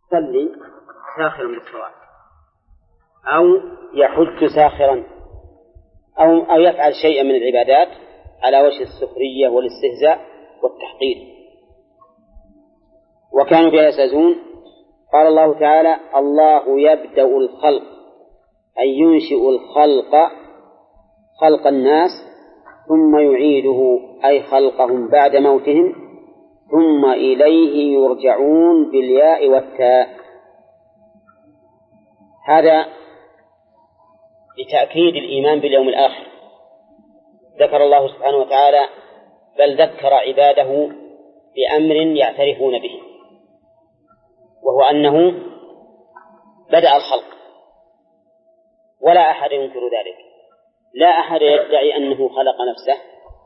يصلي ساخرا بالصلاة أو يحج ساخرا أو يفعل شيئا من العبادات على وجه السخرية والاستهزاء والتحقير، وكانوا بها يستهزئون. قال الله تعالى: الله يبدأ الخلق، أي ينشئ الخلق، خلق الناس، ثم يعيده، أي خلقهم بعد موتهم، ثم إليه يرجعون بالياء والتاء. هذا لتأكيد الإيمان باليوم الآخر. ذكر الله سبحانه وتعالى، بل ذكر عباده بأمر يعترفون به، وهو أنه بدأ الخلق، ولا أحد ينكر ذلك، لا أحد يدعي أنه خلق نفسه،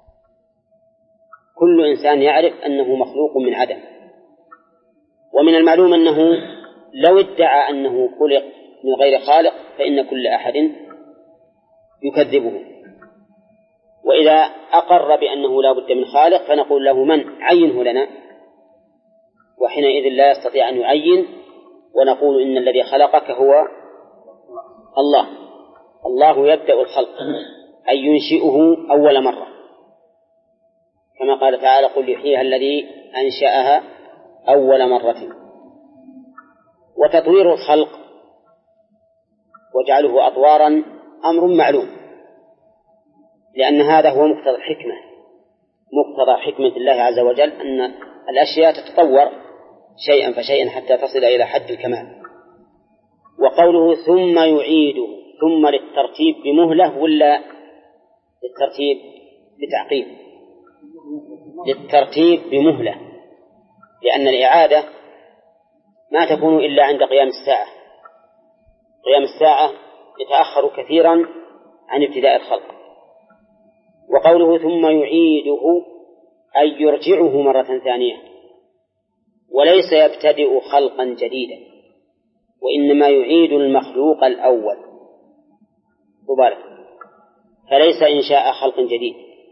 كل إنسان يعرف أنه مخلوق من عدم. ومن المعلوم أنه لو ادعى أنه خلق من غير خالق فإن كل أحد يكذبه. وإذا أقر بأنه لا بد من خالق فنقول له: من عينه لنا؟ وحينئذ لا يستطيع أن يعين، ونقول إن الذي خلقك هو الله. الله يبدأ الخلق، أي ينشئه أول مرة، كما قال تعالى: قل يحييها الذي أنشأها أول مرة. وتطوير الخلق وجعله أطوارا أمر معلوم، لأن هذا هو مقتضى الحكمة، مقتضى حكمة الله عز وجل، أن الأشياء تتطور شيئا فشيئا حتى تصل إلى حد الكمال. وقوله ثم يعيده، ثم للترتيب بمهلة ولا للترتيب بتعقيب؟ للترتيب بمهلة، لأن الإعادة ما تكون إلا عند قيام الساعة. قيام الساعة يتأخر كثيرا عن ابتداء الخلق. وقوله ثم يعيده أي يرجعه مرة ثانية، وليس يبتدئ خلقا جديدا، وإنما يعيد المخلوق الأول مبارك، فليس إنشاء خلق جديد،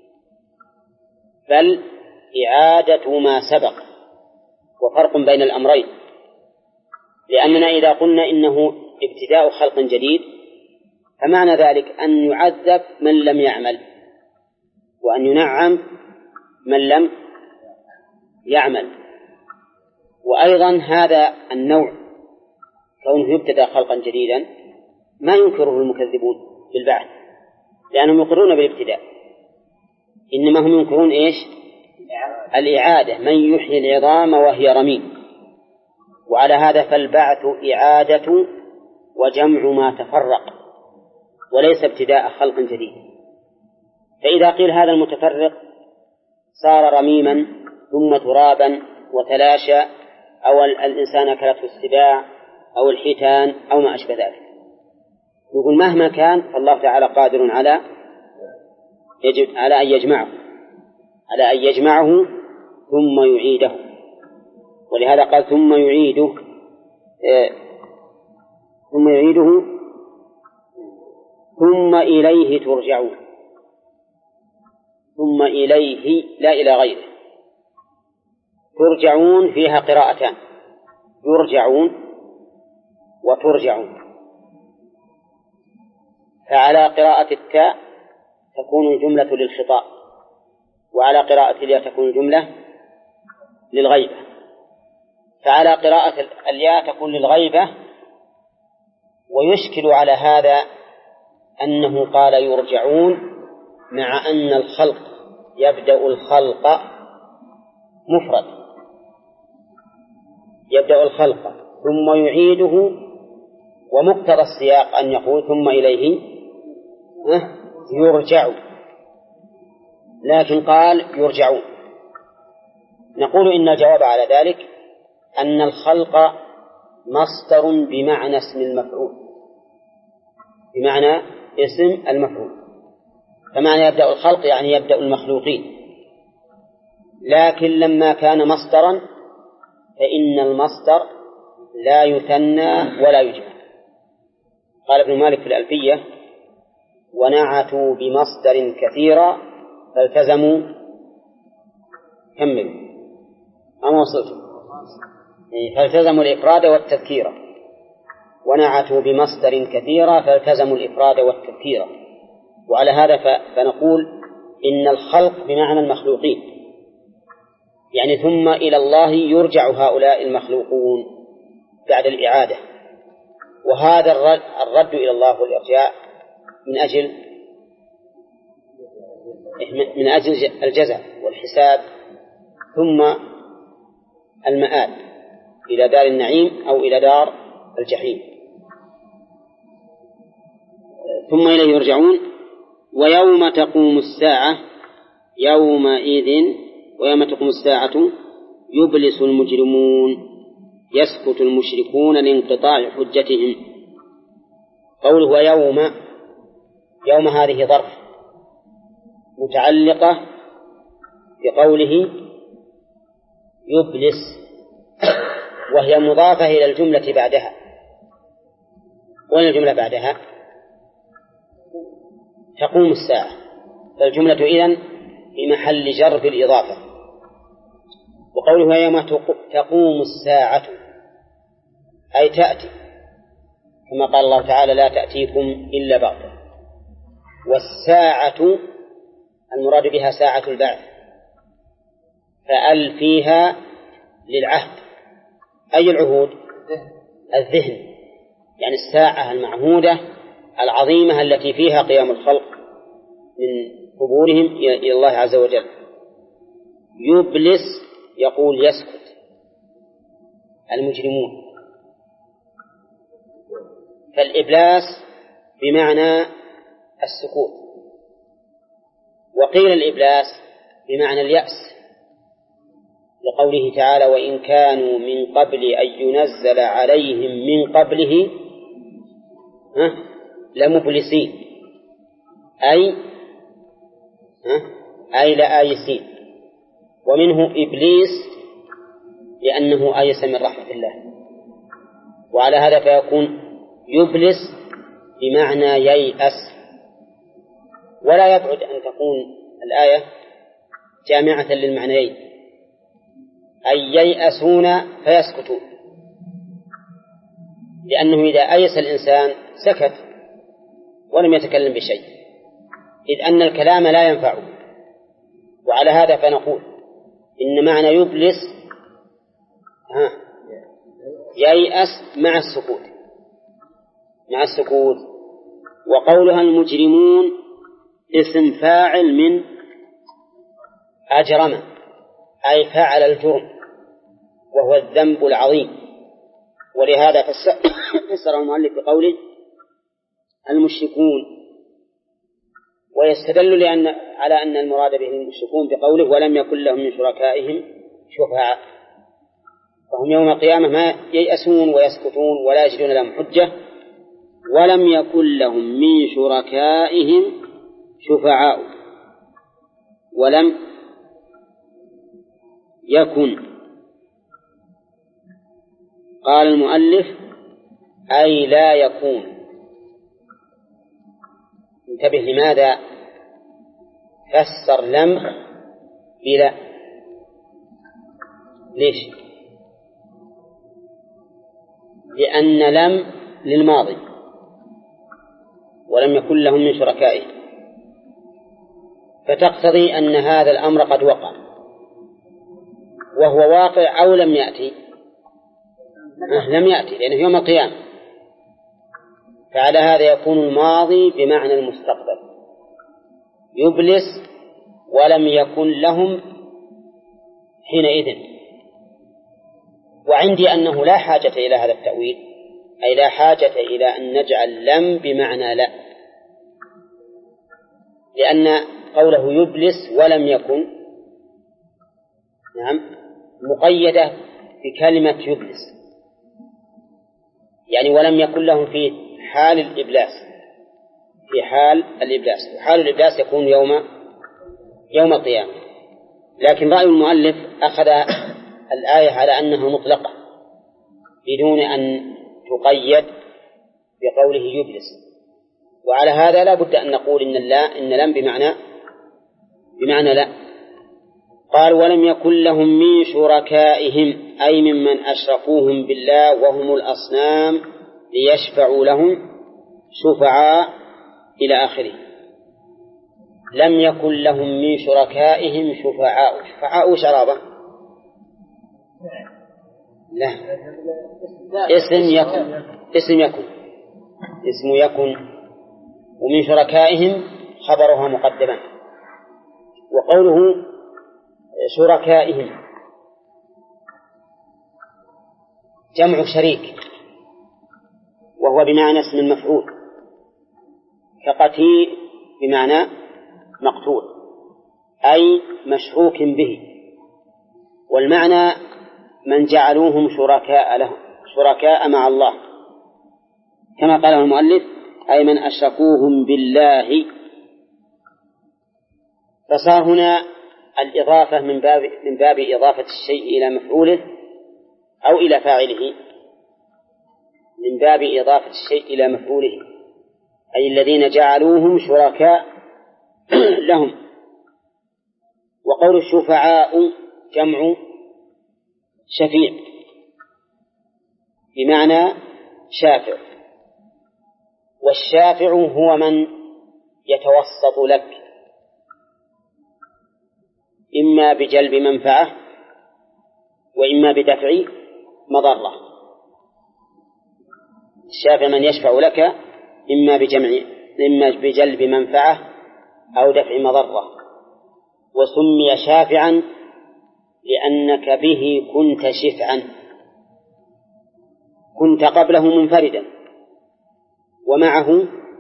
بل إعادة ما سبق. وفرق بين الأمرين، لأننا إذا قلنا إنه ابتداء خلق جديد فمعنى ذلك أن يعذب من لم يعمل، وأن ينعم من لم يعمل. وأيضا هذا النوع كونه يبتدأ خلقا جديدا ما ينكره المكذبون بالبعث، لأنهم يقرون بالابتداء، إنما هم ينكرون إيش؟ الإعادة، من يحيي العظام وهي رميم. وعلى هذا فالبعث إعادة وجمع ما تفرق، وليس ابتداء خلق جديد. فإذا قيل هذا المتفرق صار رميما ثم ترابا وتلاشى، أو الإنسان أكلته السباع أو الحيتان أو ما أشبه ذلك، يقول مهما كان فالله تعالى قادر على أن يجمعه ثم يعيده. ولهذا قال ثم يعيده ثم إليه ترجعون. ثم إليه لا إلى غيره. ترجعون فيها قراءتان، يرجعون وترجعون. فعلى قراءة التاء تكون الجملة للخطاب، وعلى قراءة الياء تكون الجملة للغيبة. فعلى قراءة الياء تكون للغيبة. ويشكل على هذا أنه قال يرجعون مع أن الخلق يبدأ الخلق مفرد، يبدأ الخلق ثم يعيده، ومقتضى السياق أن يقول ثم إليه يرجع، لكن قال يرجعون. نقول إن الجواب على ذلك أن الخلق مصدر بمعنى اسم المفعول، بمعنى اسم المفعول، فمعنى يبدأ الخلق يعني يبدأ المخلوقين. لكن لما كان مصدرا فإن المصدر لا يثنى ولا يجمع. قال ابن مالك في الألفية: ونعتوا بمصدر كثيرا فالتزموا كملوا. أما وصلتم فالتزموا الإفراد والتذكير، ونعتوا بمصدر كثيرا فالتزموا الإفراد والتذكير. وعلى هذا فنقول إن الخلق بمعنى المخلوقين، يعني ثم إلى الله يرجع هؤلاء المخلوقون بعد الإعادة. وهذا الرد إلى الله والإرجاع من أجل الجزاء والحساب، ثم المآل إلى دار النعيم أو إلى دار الجحيم، ثم إليه يرجعون. ويوم تقوم الساعة ويوم تقوم الساعة يبلس المجرمون يسكت المشركون لانقطاع حجتهم. قوله يوم هذه ظرف متعلقة بقوله يبلس، وهي مضافة إلى الجملة بعدها. وين الجملة بعدها؟ تقوم الساعة، فالجملة إذن في محل جر بالإضافة. وقوله يوم تقوم الساعة أي تأتي، كما قال الله تعالى لا تأتيكم إلا بغتة. والساعة المراد بها ساعة البعث، فأل فيها للعهد. أي العهود؟ الذهن، يعني الساعة المعهودة العظيمة التي فيها قيام الخلق من قبورهم إلى الله عز وجل. يبلس يقول يسكت المجرمون، فالإبلاس بمعنى السكوت، وقيل الإبلاس بمعنى اليأس، لقوله تعالى وإن كانوا من قبل أن ينزل عليهم من قبله لمبلسين، أي لآيسين. ومنه إبليس لأنه آيس من رحمة الله. وعلى هذا فيكون يبلس بمعنى ييأس. ولا يبعد أن تكون الآية جامعة للمعنيين، أي ييأسون فيسكتون، لأنه إذا أيس الإنسان سكت ولم يتكلم بشيء، إذ أن الكلام لا ينفعه. وعلى هذا فنقول إن معنى يبلس ييأس مع السكوت. وقولها المجرمون اسم فاعل من أجرم، أي فعل الجرم وهو الذنب العظيم. ولهذا فسر المؤلف بقوله المشركون، ويستدل على أن المراد به المشركون بقوله ولم يكن لهم من شركائهم شفعاء، فهم يوم القيامة ما ييأسون ويسكتون ولا يجدون لهم حجة. ولم يكن لهم من شركائهم شفعاء، ولم يكن، قال المؤلف أي لا يكون. انتبه لماذا فسر لم بلا؟ ليش؟ لأن لم للماضي ولم يكن لهم من شركائهم، فتقتضي أن هذا الأمر قد وقع، وهو واقع أو لم يأتي؟ لم يأتي، لأنه يوم القيامة. فعلى هذا يكون الماضي بمعنى المستقبل، يبلس ولم يكن لهم حينئذ. وعندي أنه لا حاجة إلى هذا التأويل، أي لا حاجة إلى أن نجعل لم بمعنى لا، لأن قوله يبلس ولم يكن مقيدة بكلمة يبلس، يعني ولم يكن لهم في حال الإبلاس، في حال الإبلاس، وحال الإبلاس يكون يوم القيامة. لكن رأي المؤلف أخذ الآية على أنها مطلقة بدون أن تقيد بقوله يبلس. وعلى هذا لا بد أن نقول إن لم بمعنى لا. قال ولم يكن لهم من شركائهم أي ممن أشركوهم بالله وهم الأصنام ليشفعوا لهم شفعاء إلى آخره. لم يكن لهم من شركائهم شفعاء شرابة لا اسم يكن ومن شركائهم خبرها مقدما. وقوله شركائهم جمع شريك وهو بمعنى اسم المفعول كقتيل بمعنى مقتول أي مشروك به، والمعنى من جعلوهم شركاء مع الله كما قاله المؤلف أي من أشركوهم بالله. فصار هنا الإضافة من باب إضافة الشيء إلى مفعوله أو إلى فاعله، من باب إضافة الشيء إلى مفعوله أي الذين جعلوهم شركاء لهم. وقول الشفعاء جمع شفيع بمعنى شافع، والشافع هو من يتوسط لك إما بجلب منفعة وإما بدفع مضرة. الشافع من يشفع لك إما بجلب منفعة أو دفع مضرة. وسمي شافعا لأنك به كنت شفعا، كنت قبله منفردا ومعه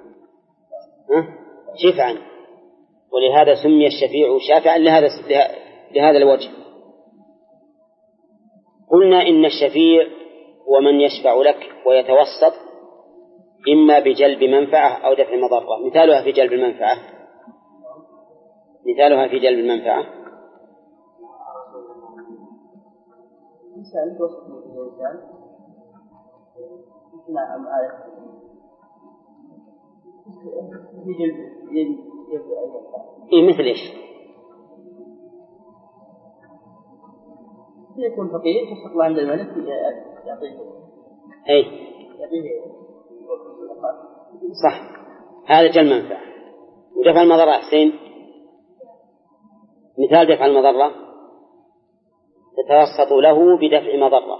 شفعا، ولهذا سمي الشفيع شافعا لهذا الوجه. قلنا إن الشفيع هو من يشفع لك ويتوسط إما بجلب منفعة أو دفع مضرة. مثالها في جلب المنفعة إنسان توسط الإنسان مثل إيش؟ يكون فقير يستطلع عند الملك يعطيه صح، هذا جل منفعة. ودفع المضرة حسين، مثال دفع المضرة تتوسط له بدفع مضرة.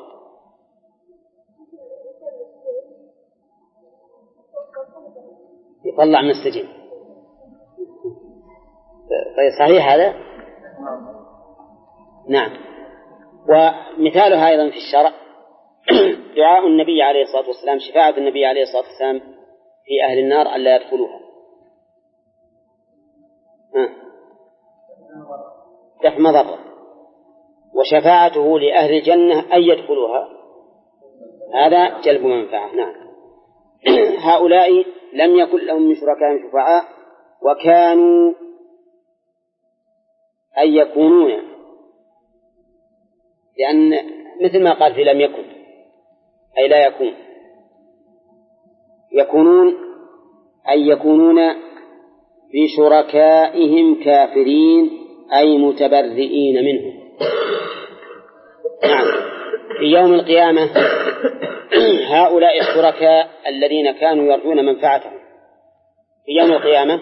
يطلع من السجن. طيب صحيح هذا؟ نعم. ومثالها أيضا في الشرع دعاء النبي عليه الصلاة والسلام، شفاعة النبي عليه الصلاة والسلام في أهل النار ألا يدخلوها، دفع مضرة. وشفاعته لأهل الجنة أن يدخلوها، هذا جلب منفعة. نعم. هؤلاء لم يكن لهم من شركائهم شفعاء وكانوا أن يكونون، لأن مثل ما قال في لم يكن أي لا يكون، يكونون أن يكونون بشركائهم كافرين أي متبرئين منهم. نعم. في يوم القيامة هؤلاء الشركاء الذين كانوا يرجون منفعتهم في يوم القيامة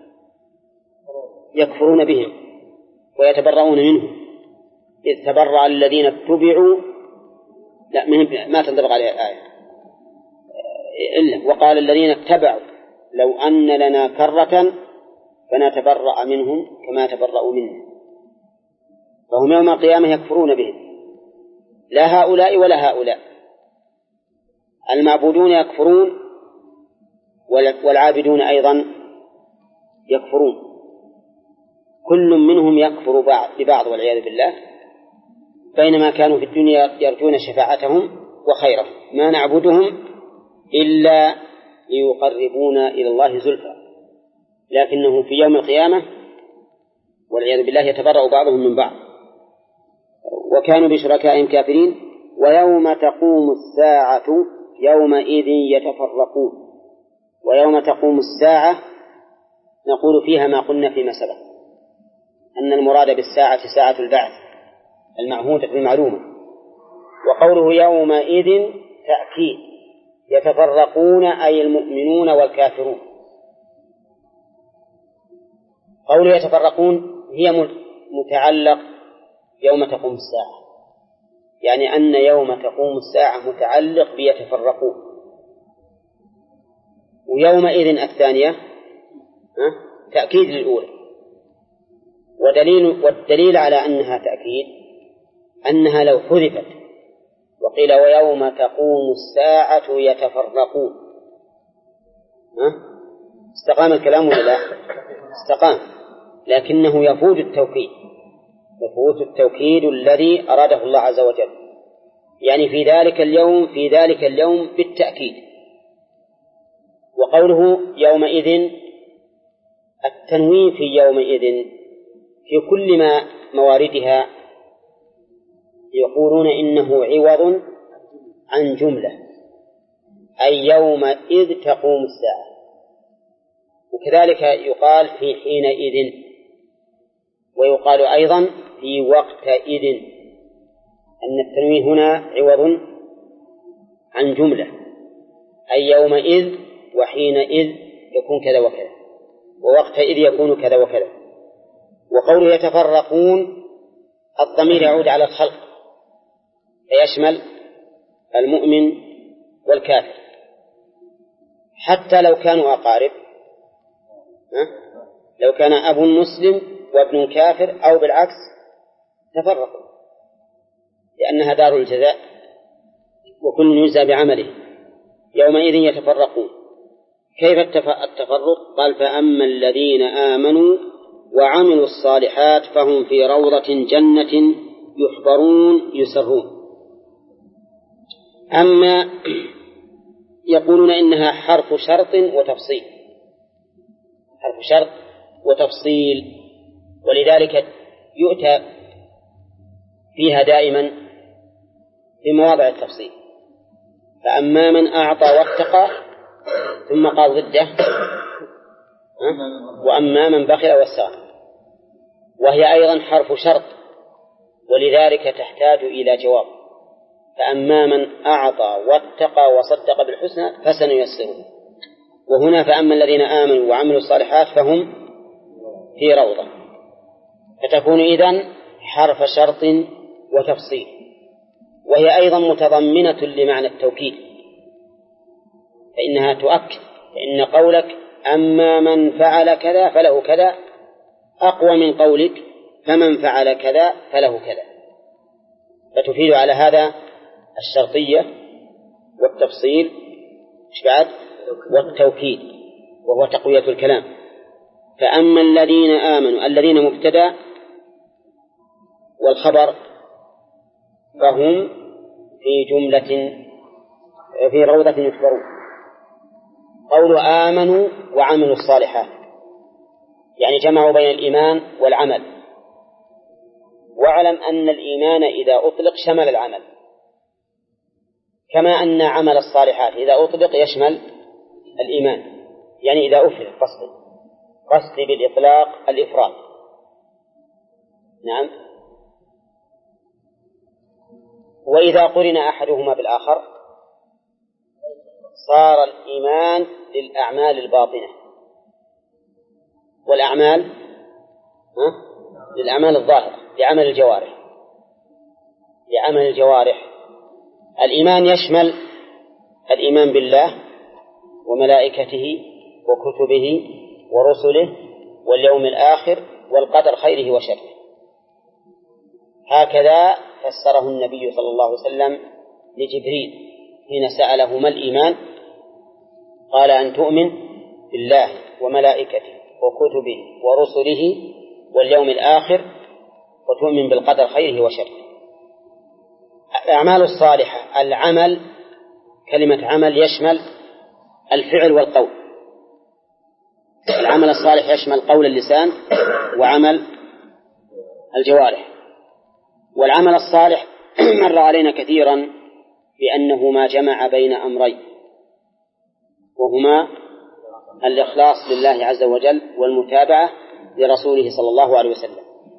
يكفرون بهم ويتبرؤون منهم، إذ تبرأ الذين اتبعوا ما تنطبق عليها الآية إلا وقال الذين اتبعوا لو أن لنا كرة فنتبرأ منهم كما تبرأوا منا. فهم يوم القيامة يكفرون بهم، لا هؤلاء ولا هؤلاء. المعبودون يكفرون والعابدون أيضا يكفرون، كل منهم يكفر ببعض والعياذ بالله، بينما كانوا في الدنيا يرجون شفاعتهم وخيرهم. ما نعبدهم إلا ليقربونا إلى الله زلفى، لكنه في يوم القيامة والعياذ بالله يتبرأ بعضهم من بعض. وكانوا بشركائهم كافرين. ويوم تقوم الساعة يومئذ يتفرقون. ويوم تقوم الساعة نقول فيها ما قلنا فيما سبق، أن المراد بالساعة ساعة البعث المعهودة المعلومة. وقوله يومئذ تأكيد، يتفرقون أي المؤمنون والكافرون. قوله يتفرقون هي متعلق يوم تقوم الساعة، يعني أن يوم تقوم الساعة متعلق بيتفرقون. ويومئذ الثانية تأكيد للأولى. والدليل على أنها تأكيد أنها لو حذفت وقيل ويوم تقوم الساعة يتفرقون استقام الكلام ولا لا؟ استقام، لكنه يفوت التوكيد الذي أراده الله عز وجل، يعني في ذلك اليوم بالتأكيد. وقوله يومئذ، التنوين في يومئذ في كل ما مواردها يقولون إنه عوض عن جملة، أي يومئذ تقوم الساعة. وكذلك يقال في حينئذ، ويقال أيضا في وقتئذ، أن التنوين هنا عوض عن جملة، أي يومئذ وحينئذ يكون كذا وكذا، ووقتئذ يكون كذا وكذا. وقوله يتفرقون الضمير يعود على الخلق، فيشمل المؤمن والكافر، حتى لو كانوا أقارب، لو كان أب مسلم وابن كافر أو بالعكس تفرقوا، لأنها دار الجزاء وكل يجزى بعمله. يومئذ يتفرقون. كيف التفرق؟ قال فأما الذين آمنوا وعملوا الصالحات فهم في روضة جنة يحبرون يسرون. أما يقولون إنها حرف شرط وتفصيل، حرف شرط وتفصيل، ولذلك يؤتى فيها دائما في مواضع التفصيل. فأما من أعطى واتقى، ثم قال ضده وأما من بخل واستغنى، وهي أيضا حرف شرط، ولذلك تحتاج إلى جواب. فأما من أعطى واتقى وصدق بالحسنى فسنيسره. وهنا فأما الذين آمنوا وعملوا الصالحات فهم في روضة، فتكون إذن حرف شرط وتفصيل، وهي أيضا متضمنة لمعنى التوكيد، فإنها تؤكد، فإن قولك أما من فعل كذا فله كذا أقوى من قولك فمن فعل كذا فله كذا، فتفيد على هذا الشرطية والتفصيل والتوكيد، وهو تقوية الكلام. فأما الذين آمنوا، الذين مبتدأ والخبر، فهم في جملة في روضة يحبرون. قول آمنوا وعملوا الصالحات يعني جمعوا بين الإيمان والعمل. واعلم أن الإيمان إذا أطلق شمل العمل، كما أن عمل الصالحات إذا أطلق يشمل الإيمان، يعني إذا أفرد قصدي بالإطلاق الإفراد. نعم. وإذا قرن أحدهما بالآخر صار الإيمان للأعمال الباطنة، والأعمال للأعمال الظاهرة، لعمل الجوارح. الإيمان يشمل الإيمان بالله وملائكته وكتبه ورسله واليوم الآخر والقدر خيره وشره. هكذا فسره النبي صلى الله عليه وسلم لجبريل حين سأله ما الإيمان؟ قال أن تؤمن بالله وملائكته وكتبه ورسله واليوم الآخر وتؤمن بالقدر خيره وشره. الأعمال الصالحة، العمل، كلمة عمل يشمل الفعل والقول. العمل الصالح يشمل قول اللسان وعمل الجوارح. والعمل الصالح مر علينا كثيرا بأنه ما جمع بين أمرين، وهما الإخلاص لله عز وجل والمتابعة لرسوله صلى الله عليه وسلم.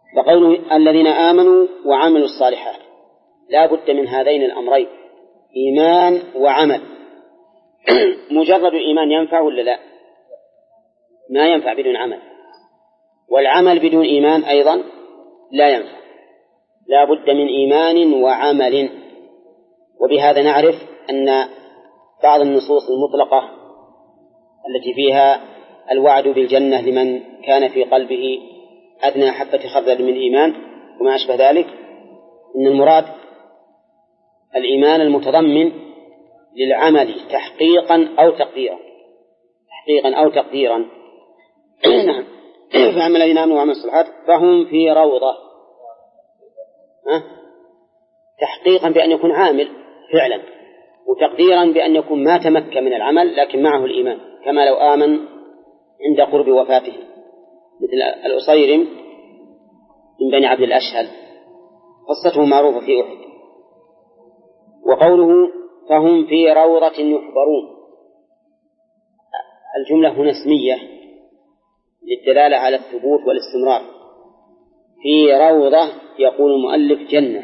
فقوله الذين آمنوا وعملوا الصالحات لا بد من هذين الأمرين، إيمان وعمل. مجرد الإيمان ينفع ولا لا؟ ما ينفع بدون عمل، والعمل بدون إيمان أيضا لا ينفع، لا بد من إيمان وعمل. وبهذا نعرف أن بعض النصوص المطلقة التي فيها الوعد بالجنة لمن كان في قلبه أدنى حبة خردل من إيمان وما أشبه ذلك، إن المراد الإيمان المتضمن للعمل تحقيقا أو تقديرا، تحقيقا أو تقديرا. نعم. فأما الذين آمنوا وعملوا الصالحات فهم في روضة، تحقيقا بأن يكون عامل فعلا، وتقديرا بأن يكون ما تمكن من العمل لكن معه الإيمان، كما لو آمن عند قرب وفاته، مثل الأصيرم من بني عبد الأشهل، قصته معروفة في أحد. وقوله فهم في روضة يحبرون، الجملة هنا اسمية للدلالة على الثبوت والاستمرار. في روضة يقول المؤلف جنة،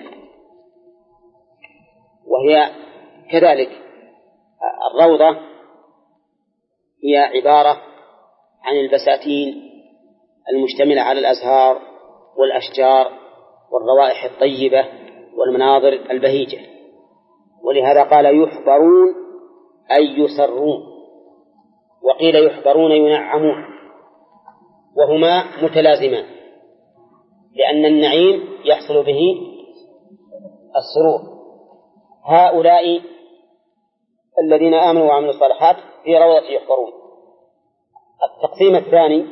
وهي كذلك الروضة هي عبارة عن البساتين المشتملة على الأزهار والأشجار والروائح الطيبة والمناظر البهيجة، ولهذا قال يحبرون أي يسرون، وقيل يحبرون ينعمون، وهما متلازمان، لأن النعيم يحصل به السرور. هؤلاء الذين آمنوا وعملوا الصالحات في روضة يحبرون. التقسيم الثاني: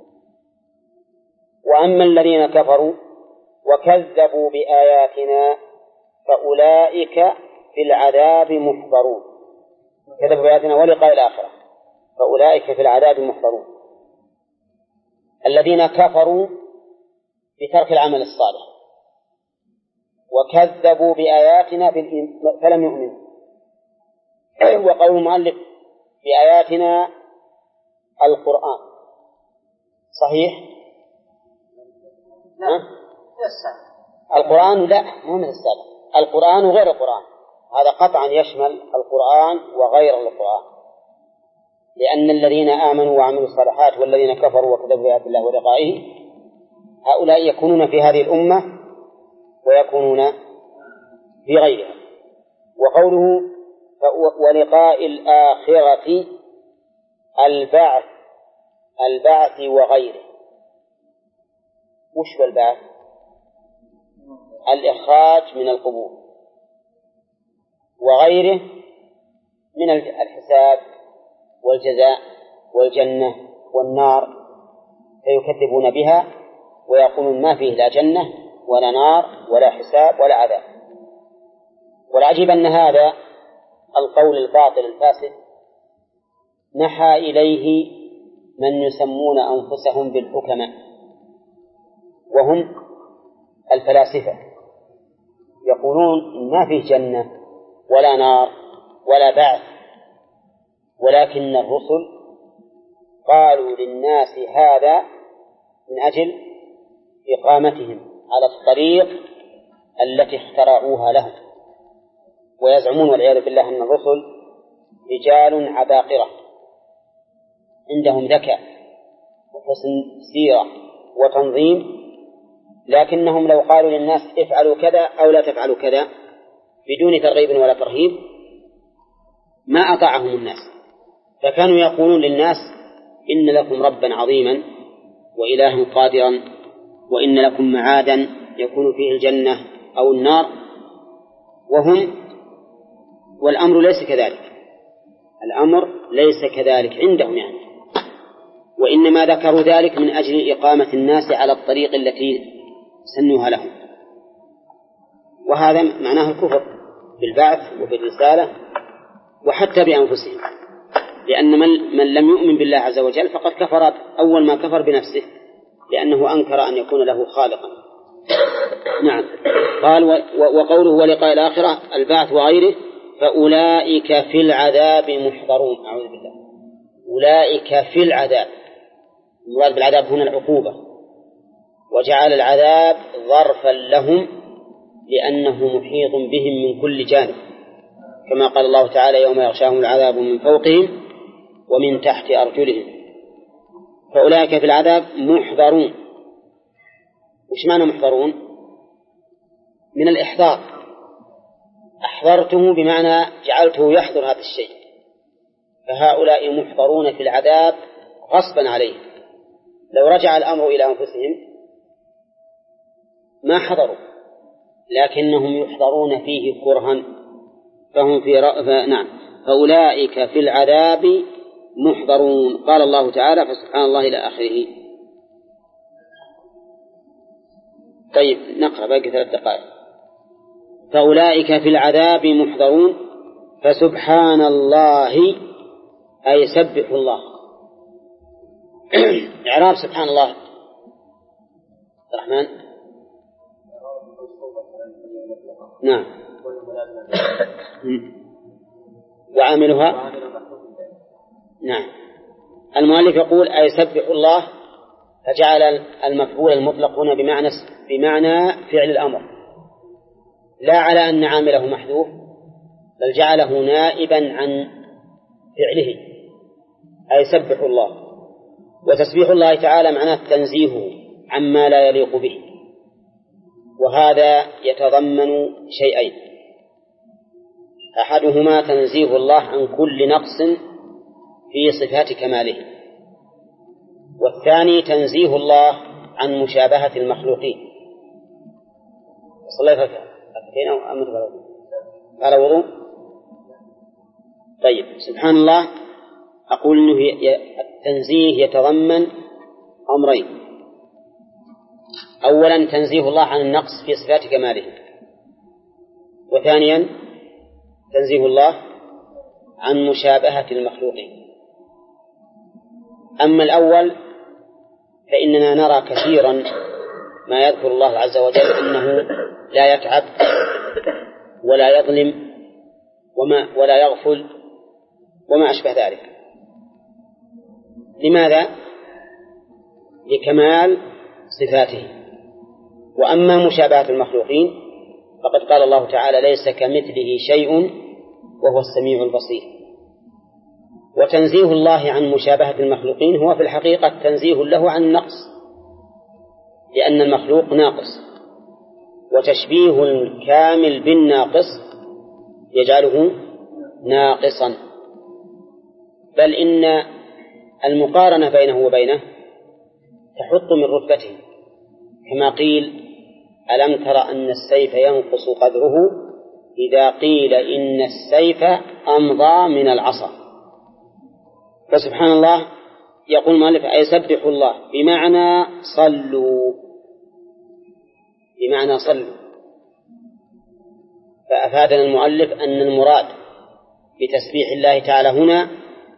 وأما الذين كفروا وكذبوا بآياتنا فأولئك في العذاب محضرون. كذبوا بآياتنا ولقاء الآخرة فأولئك في العذاب محضرون. الذين كفروا بترك العمل الصالح وكذبوا بآياتنا فلم يؤمنوا. وقول المؤلف بآياتنا القرآن صحيح؟ لا. القرآن لا، مو من السابق. القرآن وغير القرآن، هذا قطعا يشمل القرآن وغير القرآن، لأن الذين آمنوا وعملوا الصالحات والذين كفروا وكذبوا بآيات الله ولقائه هؤلاء يكونون في هذه الأمة ويكونون في غيرها. وقوله ولقاء الآخرة البعث وغيره. وش البعث؟ الإخراج من القبور، وغيره من الحساب والجزاء والجنة والنار، فيكذبون بها ويقولون ما فيه لا جنة ولا نار ولا حساب ولا عذاب. والعجيب أن هذا القول الباطل الفاسد نحى إليه من يسمون أنفسهم بالحكماء، وهم الفلاسفة، يقولون ما فيه جنة ولا نار ولا بعث، ولكن الرسل قالوا للناس هذا من أجل إقامتهم على الطريق التي اخترعوها لهم. ويزعمون والعياذ بالله أن الرسل رجال عباقرة عندهم ذكاء وحسن سيرة وتنظيم، لكنهم لو قالوا للناس افعلوا كذا أو لا تفعلوا كذا بدون ترغيب ولا ترهيب ما أطاعهم الناس. فكانوا يقولون للناس إن لكم ربا عظيما وإلها قادرا وإن لكم معادا يكون فيه الجنة أو النار، والأمر ليس كذلك، الأمر ليس كذلك عندهم يعني، وإنما ذكروا ذلك من أجل إقامة الناس على الطريق التي سنوها لهم. وهذا معناه الكفر بالبعث وبالرسالة وحتى بأنفسهم، لأن من لم يؤمن بالله عز وجل فقد كفر أول ما كفر بنفسه، لأنه أنكر أن يكون له خالقا. نعم. قال وقوله ولقاء الآخرة البعث وغيره فأولئك في العذاب محضرون. أعوذ بالله. أولئك في العذاب، المراد بالعذاب هنا العقوبة، وجعل العذاب ظرفا لهم لأنه محيط بهم من كل جانب، كما قال الله تعالى يوم يغشاهم العذاب من فوقهم ومن تحت أرجلهم. فأولئك في العذاب محضرون. وش معنى محضرون؟ من الإحضار، أحضرته بمعنى جعلته يحضر هذا الشيء، فهؤلاء محضرون في العذاب غصبا عليهم. لو رجع الأمر إلى أنفسهم ما حضروا، لكنهم يحضرون فيه كرها، فهم في نعم، فأولئك في العذاب محضرون. قال الله تعالى فسبحان الله إلى آخره. طيب نقرأ باقي 3 دقائق. فأولئك في العذاب محضرون فسبحان الله أي سبح الله. إعراب سبحان الله الرحمن. نعم. وعاملها نعم. المؤلف يقول أي سبح الله، فجعل المفعول المطلق هنا بمعنى فعل الأمر، لا على أن عامله محذوف، بل جعله نائبا عن فعله، أي سبح الله. وتسبيح الله تعالى معناه تنزيهه عما لا يليق به، وهذا يتضمن شيئين: أحدهما تنزيه الله عن كل نقص في صفات كماله، والثاني تنزيه الله عن مشابهة المخلوقين. صليت ركعتين أو أمر قال وضوء. طيب سبحان الله أقول إنه التنزيه يتضمن أمرين: أولا تنزيه الله عن النقص في صفات كماله، وثانيا تنزيه الله عن مشابهة المخلوقين. أما الأول فإننا نرى كثيرا ما يذكر الله عز وجل أنه لا يتعب ولا يظلم ولا يغفل وما أشبه ذلك. لماذا؟ لكمال صفاته. وأما مشابهة المخلوقين فقد قال الله تعالى ليس كمثله شيء وهو السميع البصير. وتنزيه الله عن مشابهة المخلوقين هو في الحقيقة تنزيه له عن النقص، لأن المخلوق ناقص، وتشبيه الكامل بالناقص يجعله ناقصا، بل إن المقارنة بينه وبينه تحط من رتبته، كما قيل ألم تر أن السيف ينقص قدره إذا قيل إن السيف أمضى من العصا. فسبحان الله يقول المؤلف أي سبح الله بمعنى صلوا، بمعنى صلوا. فأفادنا المؤلف أن المراد بتسبيح الله تعالى هنا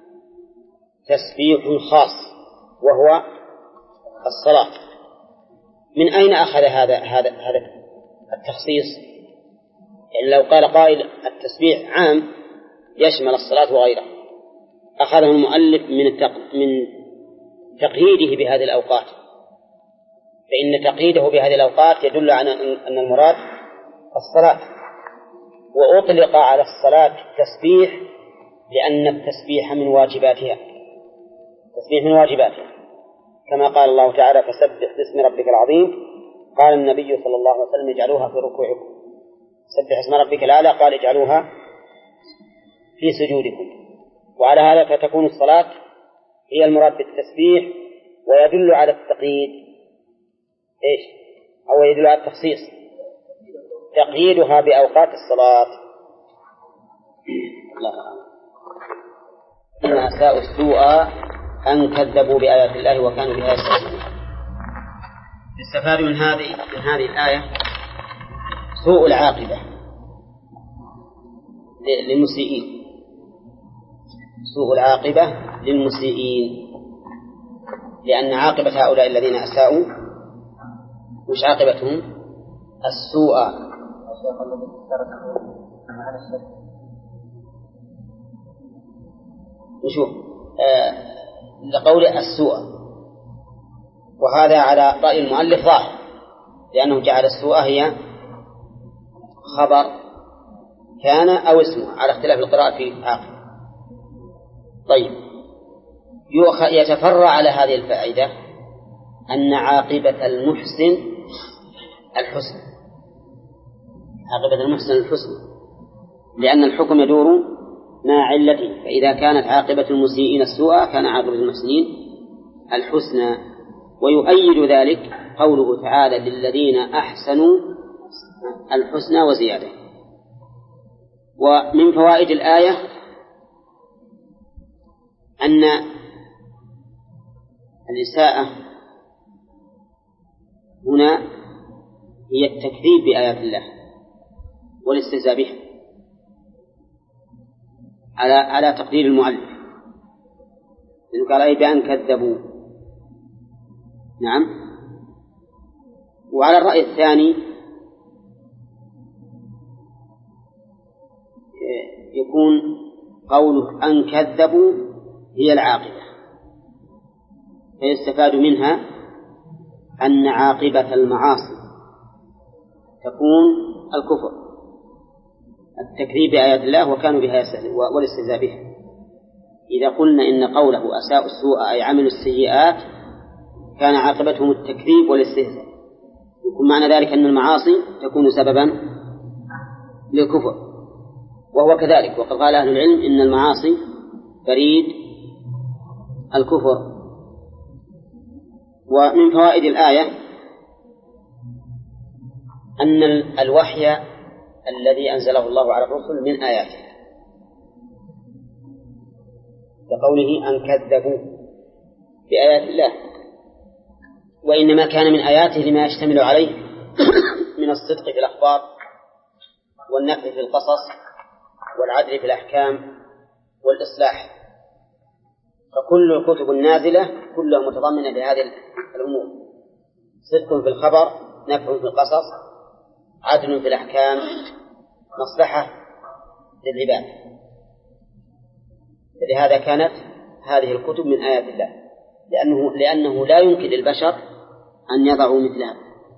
تسبيح خاص وهو الصلاة. من أين أخذ هذا التخصيص؟ يعني لو قال قائل التسبيح عام يشمل الصلاة وغيرها، أخذه المؤلف من تقييده بهذه الأوقات، فإن تقييده بهذه الأوقات يدل على أن المراد الصلاة. وأطلق على الصلاة التسبيح لأن التسبيح من واجباتها، التسبيح من واجباتها، كما قال الله تعالى فسبح باسم ربك العظيم. قال النبي صلى الله عليه وسلم اجعلوها في ركوعكم، سبح اسم ربك الأعلى قال اجعلوها في سجودكم. وعلى هذا فتكون الصلاة هي المراد بالتسبيح، ويدل على التقييد إيش؟ أو يدل على التخصيص، تقييدها بأوقات الصلاة. الله أعلم. إن أساءوا السوء أن كذبوا بآيات الله وكانوا بها يستهزئون. استفاد من هذه الآية سوء العاقبة للمسيئين، سوء العاقبة للمسيئين، لأن عاقبة هؤلاء الذين أساءوا وش عاقبتهم؟ السوء. نشوف لقول السوء وهذا على رأي المؤلف ظاهر، لأنه جعل السوء هي خبر كان أو اسمه على اختلاف القراءة في عاقبة. طيب، يتفرع على هذه الفائدة أن عاقبة المحسن الحسن، عاقبة المحسن الحسن، لأن الحكم يدور مع علته، فإذا كانت عاقبة المسيئين السوء كان عاقبة المحسنين الحسنى. ويؤيد ذلك قوله تعالى للذين أحسنوا الحسنى وزيادة. ومن فوائد الآية أن الإساءة هنا هي التكذيب بآيات الله والاستهزاء بها على تقدير المؤلف، لأنه قال أي بأن كذبوا. نعم. وعلى الرأي الثاني يكون قوله أن كذبوا هي العاقبة، فيستفاد منها أن عاقبة المعاصي تكون الكفر، التكذيب بآيات الله وكانوا بها يستهزئون والاستهزاء بها. إذا قلنا إن قوله أساءوا السوء أي عملوا السيئات كان عاقبتهم التكذيب والاستهزاء، يكون معنى ذلك أن المعاصي تكون سببا للكفر، وهو كذلك. وقد قال أهل العلم إن المعاصي بريد الكفر. ومن فوائد الآية أن الوحي الذي أنزله الله على الرسل من آياته، كقوله أن كذبوا بآيات الله، وإنما كان من آياته لما يشتمل عليه من الصدق في الأخبار والنفي في القصص والعدل في الأحكام والإصلاح، فكل الكتب النازلة كلها متضمنة لهذه الأمور: صدق في الخبر، نفع في القصص، عدل في الأحكام، مصلحة للعباد. لهذا كانت هذه الكتب من آيات الله، لأنه لا يمكن للبشر أن يضعوا مثلها.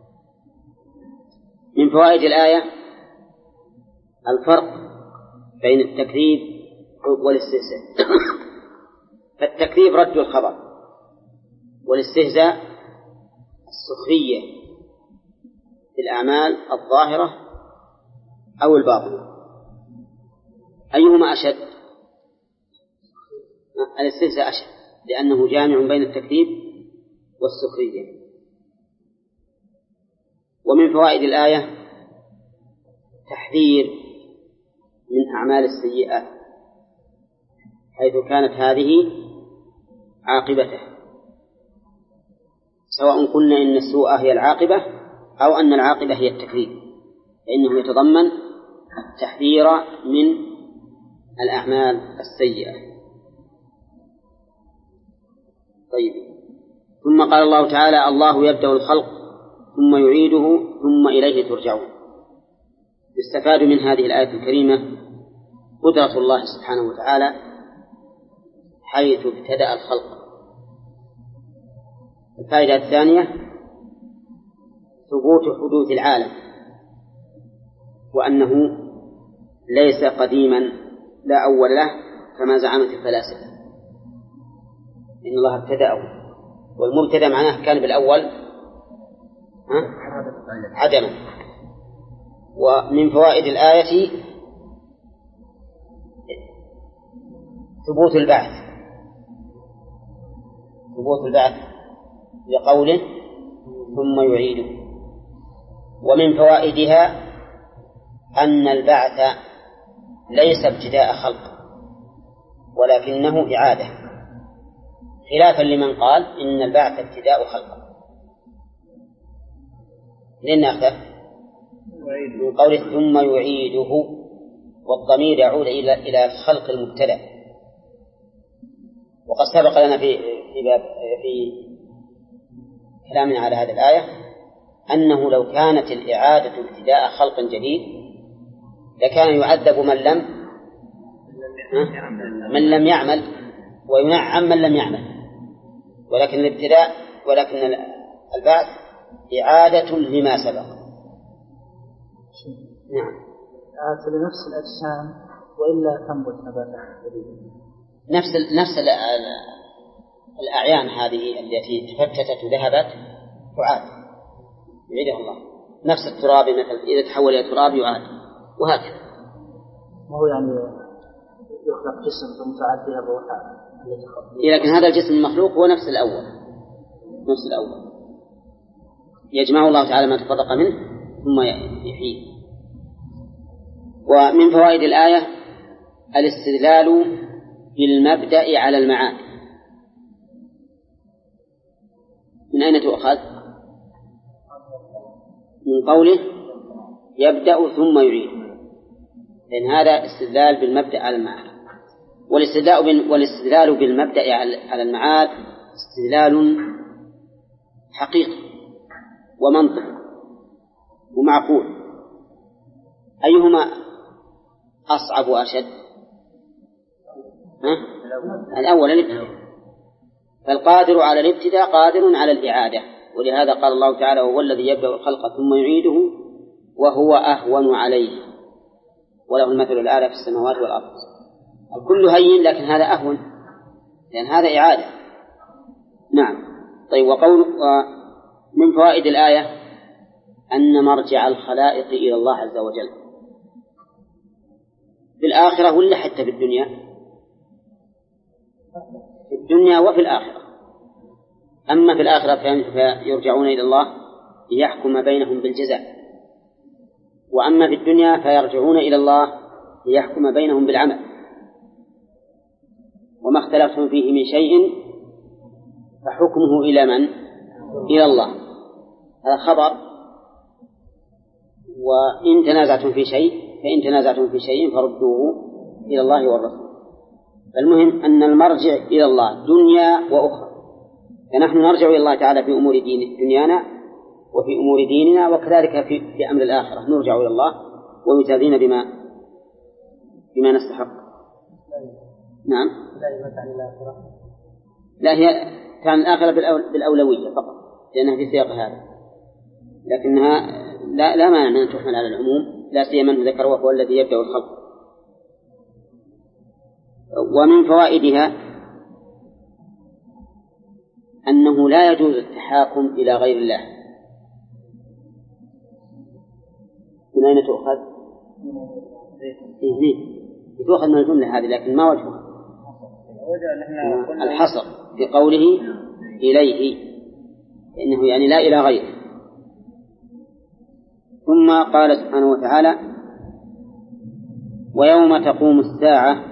من فوائد الآية الفرق بين التكذيب والاستهزاء. فالتكذيب رد الخبر، والاستهزاء السخرية في الأعمال الظاهرة أو الباطنة. أيهما أشد؟ الاستهزاء أشد، لأنه جامع بين التكذيب والسخرية. ومن فوائد الآية تحذير من أعمال السيئات، حيث كانت هذه عاقبته، سواء قلنا إن السوء هي العاقبة أو أن العاقبة هي التكذيب، فإنه يتضمن التحذير من الأعمال السيئة. طيب، ثم قال الله تعالى: الله يبدأ الخلق ثم يعيده ثم إليه ترجعون. يستفاد من هذه الآية الكريمة قدرة الله سبحانه وتعالى حيث ابتدأ الخلق. الفائدة الثانية ثبوت حدوث العالم، وأنه ليس قديما لا أول له كما زعمت الفلاسفة، إن الله ابتدأه، والمبتدأ معناه كان بالأول عدما. ومن فوائد الآية ثبوت البعث، ثبوت البعث لقوله ثم يعيده. ومن فوائدها أن البعث ليس ابتداء خلق ولكنه إعادة، خلافا لمن قال إن البعث ابتداء خلق. لأن أخذ من قوله ثم يعيده، والضمير يعود إلى الخلق المبتدأ. وقد سبق لنا في كلامنا على هذه الآية أنه لو كانت الإعادة ابتداء خلق جديد لكان يعذب من لم يعمل وينعم من لم يعمل، ولكن البعث إعادة لما سبق. نعم. إعادة لنفس الأجسام وإلا تنبت نباتات جديدة. نفس الأعيان هذه التي تفتتت وذهبت تعاد يعيدها الله. نفس التراب مثل إذا تحول إلى تراب يعاد وهكذا. ما هو يعني يخلق جسم ثم تعاد فيها الروح. لكن هذا الجسم المخلوق هو نفس الأول يجمع الله تعالى ما تفرق منه ثم يحييه. ومن فوائد الآية الاستدلال بالمبدأ على المعاد. من أين تؤخذ؟ من قوله يبدأ ثم يعيد، لأن هذا استدلال بالمبدأ على المعاد. والاستدلال بالمبدأ على المعاد استدلال حقيقي ومنطقي ومعقول. أيهما أصعب وأشد؟ الأول الابتداء، فالقادر على الابتداء قادر على الإعادة، ولهذا قال الله تعالى وهو الذي يبدأ الخلق ثم يعيده وهو أهون عليه وله المثل الأعلى في السماوات والأرض. الكل هين لكن هذا أهون لأن هذا إعادة. نعم. طيب. ومن فوائد الآية أن مرجع الخلائق إلى الله عز وجل في الآخرة ولا حتى في الدنيا؟ في الدنيا وفي الآخرة. أما في الآخرة فيرجعون إلى الله ليحكم بينهم بالجزاء، وأما في الدنيا فيرجعون إلى الله ليحكم بينهم بالعمل. وما اختلفتم فيه من شيء فحكمه إلى من؟ إلى الله. هذا خبر. وإن تنازعتم في شيء فردوه إلى الله والرسول. فالمهم أن المرجع إلى الله دنيا وأخرى، فنحن نرجع إلى الله تعالى في أمور دنيانا وفي أمور ديننا، وكذلك في أمر الآخرة نرجع إلى الله ومجازين بما نستحق. نعم. لا، هي كان الآخرة بالأولوية فقط لأنها في سياق هذا، لكنها لا مانع أن تحمل على العموم، لا سيما من ذكر وهو الذي يبدأ الخلق. ومن فوائدها أنه لا يجوز التحاكم إلى غير الله. من أين تؤخذ؟ تؤخذ من الجملة هذه، لكن ما وجهها؟ الحصر في قوله إليه، إنه يعني لا إلى غيره. ثم قال سبحانه وتعالى ويوم تقوم الساعة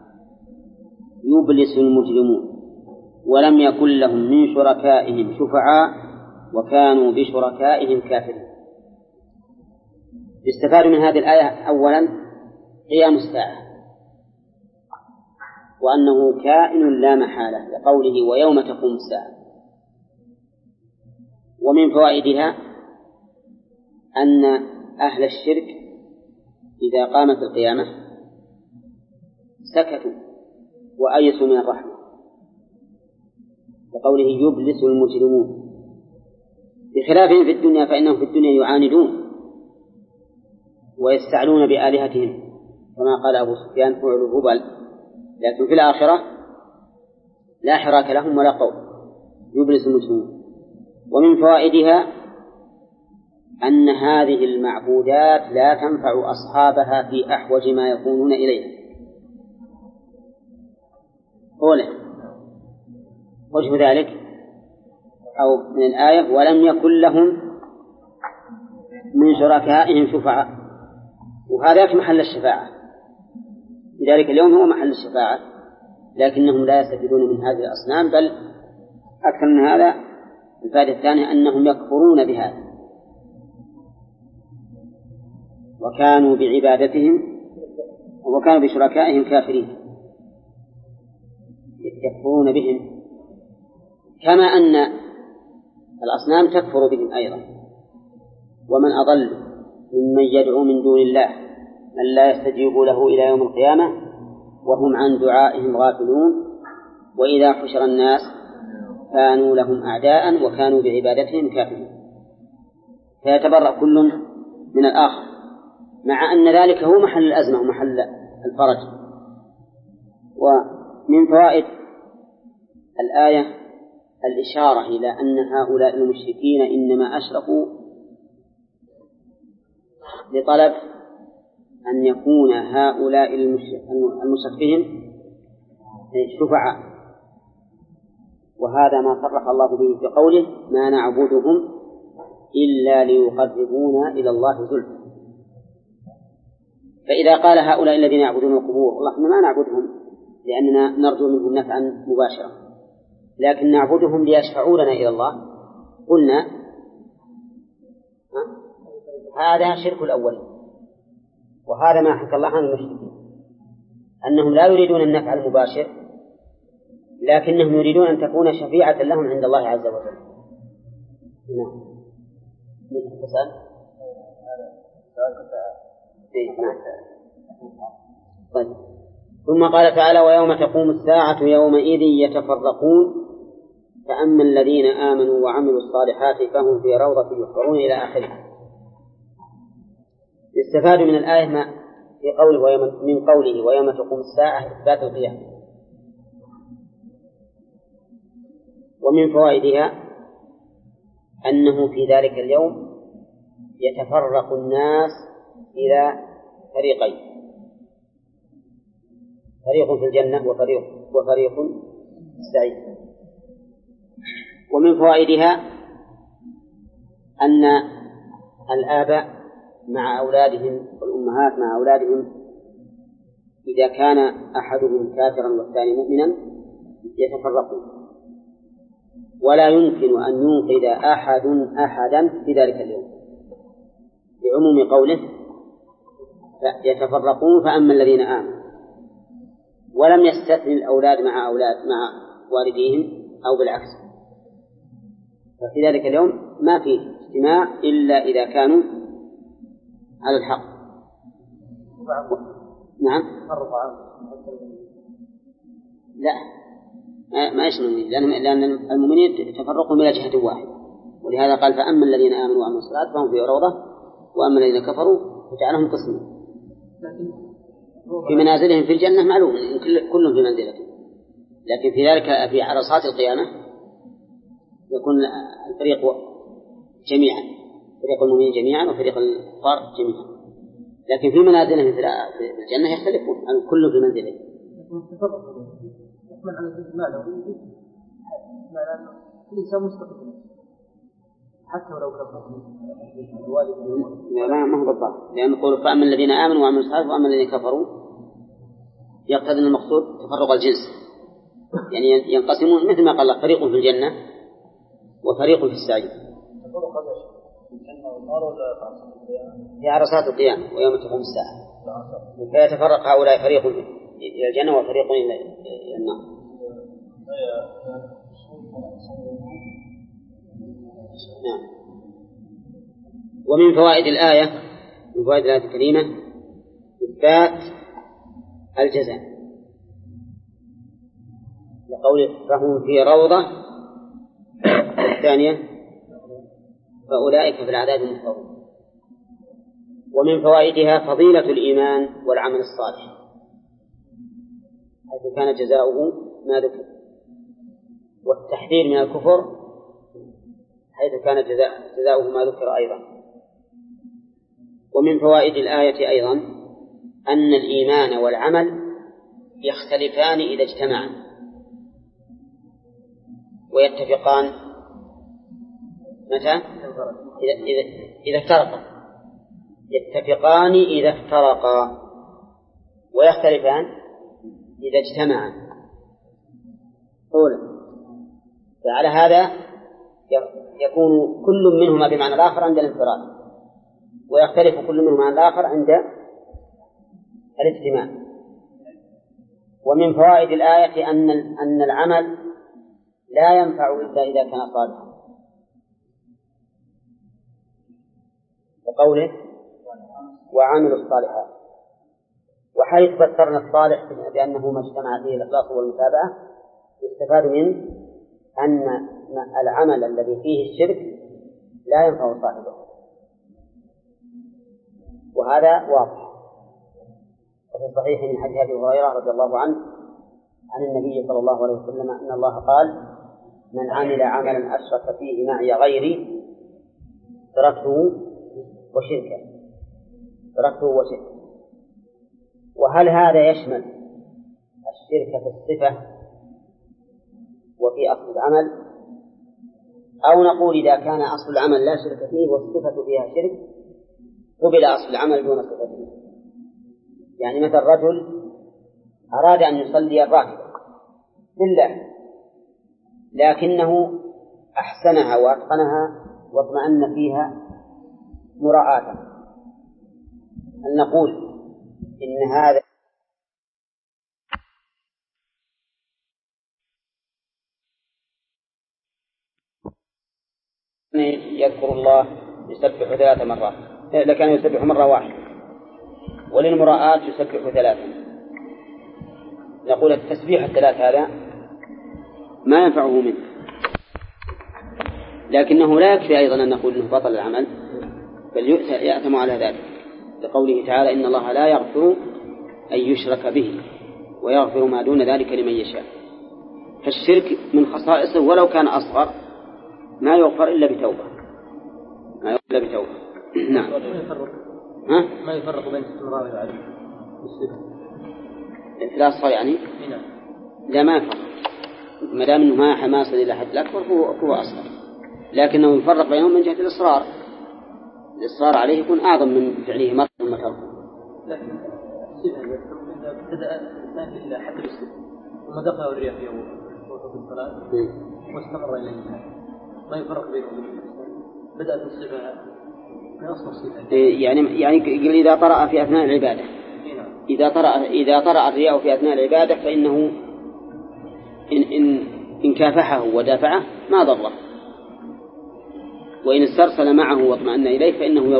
يبلس المجرمون ولم يكن لهم من شركائهم شفعاء وكانوا بشركائهم كافرين. يستفاد من هذه الآية أولا قيام الساعة، وأنه كائن لا محالة لقوله ويوم تقوم الساعة. ومن فوائدها أن أهل الشرك إذا قامت القيامة سكتوا وأيسوا من الرحمة، لقوله يبلس المجرمون، بخلافهم في الدنيا فإنهم في الدنيا يعاندون ويستعلون بآلهتهم كما قال أبو سفيان اعلوا هبل، لكن في الآخرة لا حراك لهم ولا قول، يبلس المجرمون. ومن فوائدها أن هذه المعبودات لا تنفع أصحابها في أحوج ما يكونون إليها. أولا وجه ذلك أو من الآية ولم يكن لهم من شركائهم شفعاء، وهذا في محل الشفاعة، لذلك اليوم هو محل الشفاعة، لكنهم لا يستفيدون من هذه الأصنام، بل أكثر من هذا الفائدة الثانية أنهم يكفرون بهذا وكانوا بعبادتهم وكانوا بشركائهم كافرين، يكفرون بهم كما أن الأصنام تكفر بهم أيضا. ومن أضل ممن يدعو من دون الله من لا يستجيب له إلى يوم القيامة وهم عن دعائهم غافلون وإذا حشر الناس كانوا لهم أعداء وكانوا بعبادتهم كافرين، فيتبرأ كل من الآخر، مع أن ذلك هو محل الأزمة ومحل الفرج. ومن فوائد الآية الإشارة إلى أن هؤلاء المشركين إنما أشركوا لطلب أن يكون هؤلاء المشركين شفعاء، وهذا ما صرح الله به في قوله ما نعبدهم إلا ليقربونا إلى الله زلفى. فإذا قال هؤلاء الذين يعبدون القبور الله ما نعبدهم لأننا نرجو منهم نفعا مباشرا، لكن نعبدهم ليشفعوا لنا إلى الله، قلنا هذا شرك الأول. وهذا ما حكى الله عن المشركين أنهم لا يريدون النفع المباشر، لكنهم يريدون أن تكون شفيعة لهم عند الله عز وجل. نعم. طيب. ثم قال تعالى ويوم تقوم الساعة يومئذ يتفرقون فأما الذين آمنوا وعملوا الصالحات فهم في روضة يحبرون إلى آخره. يستفاد من الآية ما في قوله من قوله ويوم تقوم الساعة إثبات القيامة. ومن فوائدها أنه في ذلك اليوم يتفرق الناس إلى فريقين، فريق في الجنة وفريق في السعير. ومن فوائدها أن الآباء مع أولادهم والأمهات مع أولادهم إذا كان أحدهم كافرا والثاني مؤمنا يتفرقون، ولا يمكن أن ينقذ أحد أحدا في ذلك اليوم لعموم قوله يتفرقون فأما الذين آمنوا، ولم يستثني الأولاد مع والديهم أو بالعكس. ففي ذلك اليوم ما فيه اجتماع إلا إذا كانوا على الحق. نعم. لا ما يشمل، لأن المؤمنين تفرقوا إلى جهة واحدة، ولهذا قال فأما الذين آمنوا وعملوا الصالحات فهم في روضة وأما الذين كفروا فجعلهم قسمين في منازلهم في الجنة معلوم كلهم في منزلته، لكن في ذلك في عرصات القيامة يكون الفريق جميعا، فريق المؤمنين جميعا وفريق الكفار جميعا، لكن في منازلهم في الجنة يختلفون كل في منزله. يحمل على الجزء معنوي معنى أنه الإنسان مستقبل حتى ولو كفر الوالد. لا ما هو بالضبط، لأن قول فأما الذين آمنوا وعملوا الصالحات وأما الذين كفروا يقتضي أن المقصود تفرق الجنس، يعني ينقسمون مثل ما قال الله فريق في الجنة وفريق في السعير. في عرصات القيامة ويوم تقوم الساعة فيتفرق هؤلاء فريق إلى الجنة وفريق إلى النار. نعم. ومن فوائد الآية من فوائد الآية الكريمة إثبات الجزاء لقوله فهم في روضة، الثانية فأولئك في العذاب محضرون. ومن فوائدها فضيلة الإيمان والعمل الصالح حيث كان جزاؤه ما ذكر، والتحذير من الكفر حيث كان جزاؤه ما ذكر أيضا. ومن فوائد الآية أيضا أن الإيمان والعمل يختلفان إذا اجتمعا ويتفقان متى؟ إذا افترقا، يتفقان إذا افترقا ويختلفان إذا اجتمعا. أولا فعلى هذا يكون كل منهما بمعنى الآخر عند الانفراد، ويختلف كل منهما عن الآخر عند الاجتماع. ومن فوائد الآية أن العمل لا ينفع إلا إذا كان صالحا، وقوله وعملوا الصالحات. وحيث فسرنا الصالح بأنه ما اجتمع فيه الإخلاص والمتابعة يستفاد من أن العمل الذي فيه الشرك لا ينفع صاحبه، وهذا واضح. وفي الصحيح من حديث أبي هريرة رضي الله عنه عن النبي صلى الله عليه وسلم أن الله قال: من عمل عملا أشرك فيه معي غيري تركته وشركه. وهل هذا يشمل الشرك في الصفة وفي أصل العمل، أو نقول إذا كان أصل العمل لا شرك فيه والصفة فيها شرك قبل أصل العمل دون صفته؟ يعني مثل رجل أراد أن يصلي الراتبة لله لكنه أحسنها وأتقنها واطمأن فيها مراعاة، هل نقول إن هذا يذكر الله يسبح 3 مرات، لكان يسبح مرة واحدة، وللمراءات يسبح 3؟ نقول التسبيح 3 هذا ما ينفعه منه، لكنه لا يكفي أيضا أن نقول أنه بطل العمل، بل يأثم على ذلك، لقوله تعالى: إن الله لا يغفر أن يشرك به ويغفر ما دون ذلك لمن يشاء. فالشرك من خصائصه ولو كان أصغر ما يغفر إلا بتوبة، نعم. ما يفرق بين الاستمرار والعدم في الأصغر يعني؟ لا، ما يفرق ما دام أنه ما حماس إلى حد الأكبر هو أصغر، لكنه يفرق بينهم من جهة الإصرار عليه يكون أعظم من فعله مرة ثم تركه. لكن الصفة إذا ابتدأ الإنسان إلى حد الصفة ثم دخل الرياء في الصلاة واستمر إلى الإنسان ما يفرق بينهم، بدأت الصفة من أصل الصفة. يعني إذا طرأ في أثناء العبادة، إذا طرأ الرياء في أثناء العبادة فإنه إن كافحه ودافعه ما ضره، وإن استرسل معه واطمأن إليه فإنه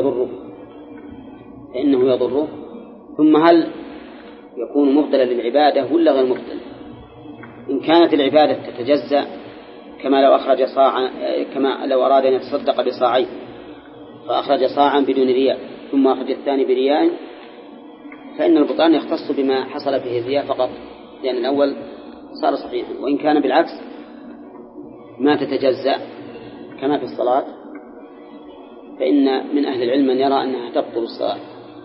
يضره. ثم هل يكون مبطلا للعبادة ولا غير مبطل؟ إن كانت العبادة تتجزأ كما لو أراد أن يتصدق بصاعين فأخرج صاعا بدون رياء ثم أخرج الثاني برياء، فإن البطلان يختص بما حصل فيه الرياء فقط، لأن الأول صار صحيحا. وإن كان بالعكس ما تتجزأ كما في الصلاة فإن من أهل العلم من يرى أنها تبطل الصلاة،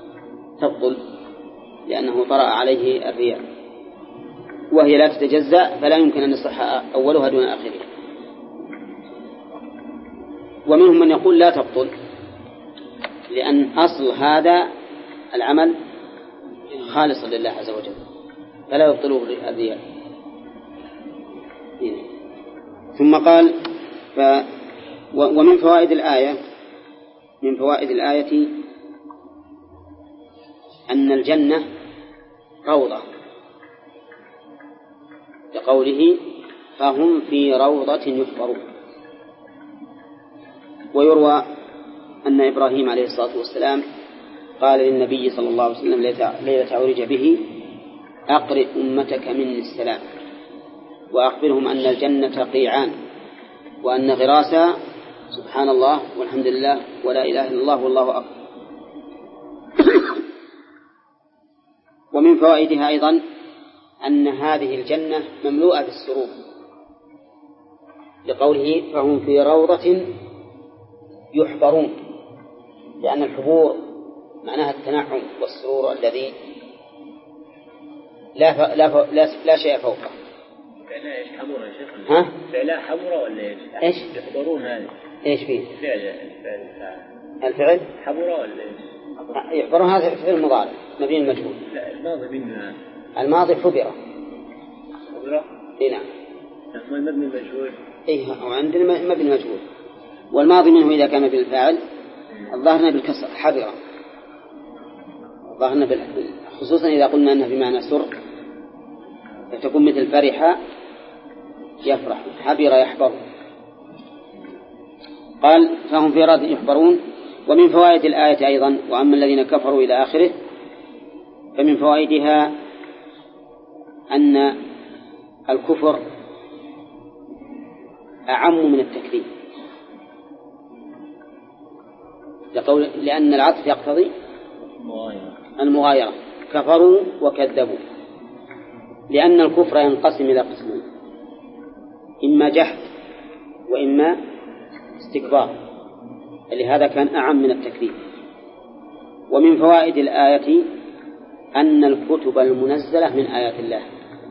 لأنه طرأ عليه الرياء، وهي لا تتجزأ فلا يمكن أن يصح أولها دون آخرها. ومنهم من يقول لا تبطل، لأن أصل هذا العمل خالصا لله عز وجل فلا يبطله الرياء. ثم قال: ومن فوائد الآية أن الجنة روضة، لقوله: فهم في روضة يحبرون. ويروى أن إبراهيم عليه الصلاة والسلام قال للنبي صلى الله عليه وسلم ليلة عرج به: أقرئ أمتك مني السلام وأخبرهم أن الجنة قيعان وأن غراسها سبحان الله والحمد لله ولا إله إلا الله والله أكبر. ومن فوائدها أيضا أن هذه الجنة مملوءة بالسرور، لقوله: فهم في روضة يحبرون، لأن الحبور معناها التنعم والسرور الذي لا شيء فوقه. فعلا إيش حبورة يا شيخ؟ ها؟ فعلا حبورة ولا إيش؟ يحبرون هذه إيش فيه؟ الفعل حبورة ولا إيش؟ يحبرون هذا فعل المضارع مبني المجهول. لا، الماضي منها. الماضي حبرة. نعم. المبني المجهول. وعندنا مبني المجهول، والماضي منه إذا كان بالفاعل الظاهرنا بالكسر حبرة، ظاهرنا خصوصا إذا قلنا أنه بمعنى سر فتكون مثل فرح يفرح، حبر يحبر. قال: فهم في روضة يحبرون. ومن فوائد الآية أيضا: وأما الذين كفروا إلى آخره، فمن فوائدها أن الكفر أعم من التكذيب، لأن العطف يقتضي المغايرة. كفروا وكذبوا، لأن الكفر ينقسم إلى قسمين: إما جحد وإما استكبار، لهذا كان أعم من التكذيب. ومن فوائد الآية أن الكتب المنزلة من آيات الله،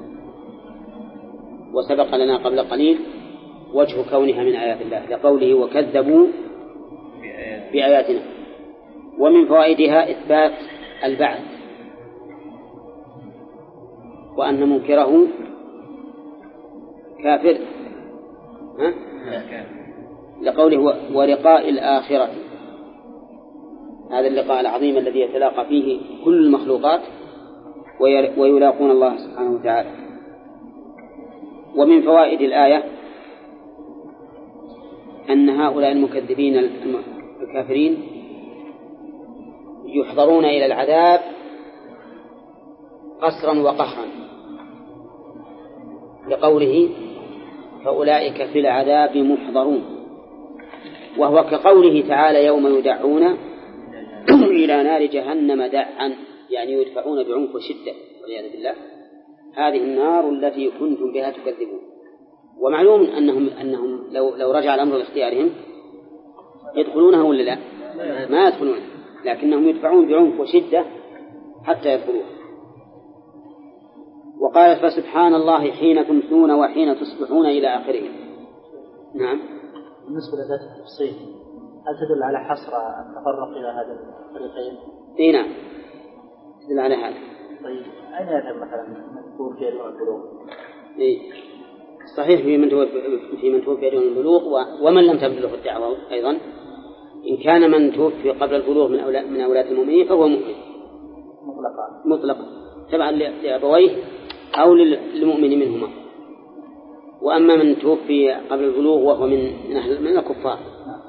وسبق لنا قبل قليل وجه كونها من آيات الله لقوله وكذبوا بآياتنا. ومن فوائدها إثبات البعث، وأن منكره كافر، لقوله ولقاء الآخرة، هذا اللقاء العظيم الذي يتلاقى فيه كل المخلوقات ويلاقون الله سبحانه وتعالى. ومن فوائد الآية أن هؤلاء المكذبين الكافرين يحضرون إلى العذاب قسرا وقهرا، لقوله فأولئك في العذاب محضرون، وهو كقوله تعالى يوم يدعون إلى نار جهنم دعا، يعني يدفعون بعنف وشدة والعياذ بالله. هذه النار التي كنتم بها تكذبون. ومعلوم أنهم لو رجع الأمر لاختيارهم يدخلونها ولا لا؟ ما يدخلونها، لكنهم يدفعون بعنف وشدة حتى يدخلوها. وقال فسبحان الله حين تمسون وحين تصبحون إلى آخره. نعم. بالنسبة لذات التفصيل هل تدل على حصر التفرق إلى هذا الفريقين؟ إيه نعم تدل على هذا. طيب أين يذهب مثلا من توفي دون البلوغ؟ إيه صحيح في من توفي دون البلوغ ومن لم تبلغ الدعوة أيضا. إن كان من توفي قبل البلوغ من أولاد المؤمنين فهو مؤمن مطلقا تبعا لأبويه أو للمؤمن منهما. وأما من توفي قبل البلوغ وهو من الكفار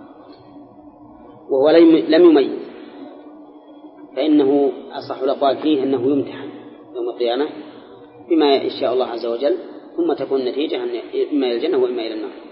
وهو لم يميز فإنه أصح الأقوال فيه أنه يمتحن يوم القيامة بما يشاء الله عز وجل، ثم تكون النتيجة إما إلى الجنة وإما إلى النار.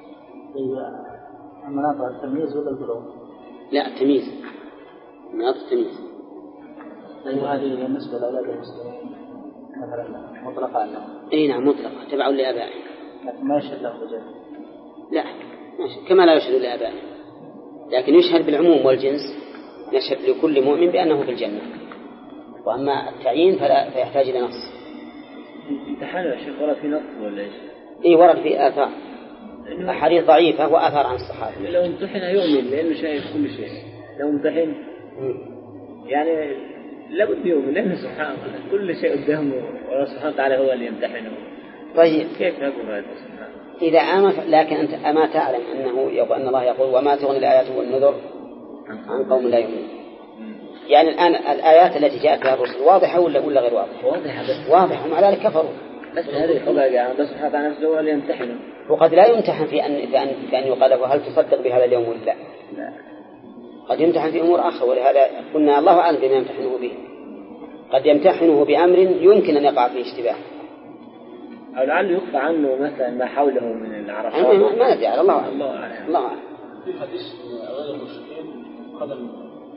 مناط التمييز ولا البلوغ؟ لا التمييز، مناط التمييز. هذه بالنسبة لأولاد المسلمين مثلا مطلقة عنهم؟ أي نعم مطلقة تبع لآبائهم، لكن ما يشهد لهم بالجنة. لا كما لا يشهد لآبائهم، لكن يشهد بالعموم والجنس، نشهد لكل مؤمن بأنه في الجنة. وأما التعيين فيحتاج إلى نص. امتحان يا شيخ ورد في نص ولا إيش؟ إيه ورد في آثار أحاديث ضعيفة وآثار عن الصحابة. لو امتحن يؤمن لأنه شايف كل شيء، لو امتحن يعني لابد يؤمن لأنه سبحانه كل شيء قدامه والله سبحانه وتعالى هو اللي يمتحنه. طيب كيف نقول هذا سبحانه؟ إذا لكن أنت أما تعلم أن الله يقول وما تغني الآيات والنذر عن قوم لا يؤمنون. يعني الآن الآيات التي جاءت بها الرسل واضحة ولا غير واضحة؟ واضحة ومع ذلك كفروا. بس هذه خبر يعني بس سبحانه وتعالى نفسه هو اللي يمتحنه. وقد لا يمتحن في أن يقال له هل تصدق بهذا اليوم ولا لا؟ قد يمتحن في أمور أخرى، ولهذا قلنا الله أعلم بما يمتحنه به. قد يمتحنه بأمر يمكن أن يقع فيه اشتباه، أو لعله يخفى عنه مثلا ما حوله من العرفات. ما ندري على الله أعلم. الله أعلم. في حديث غير المشركين قدم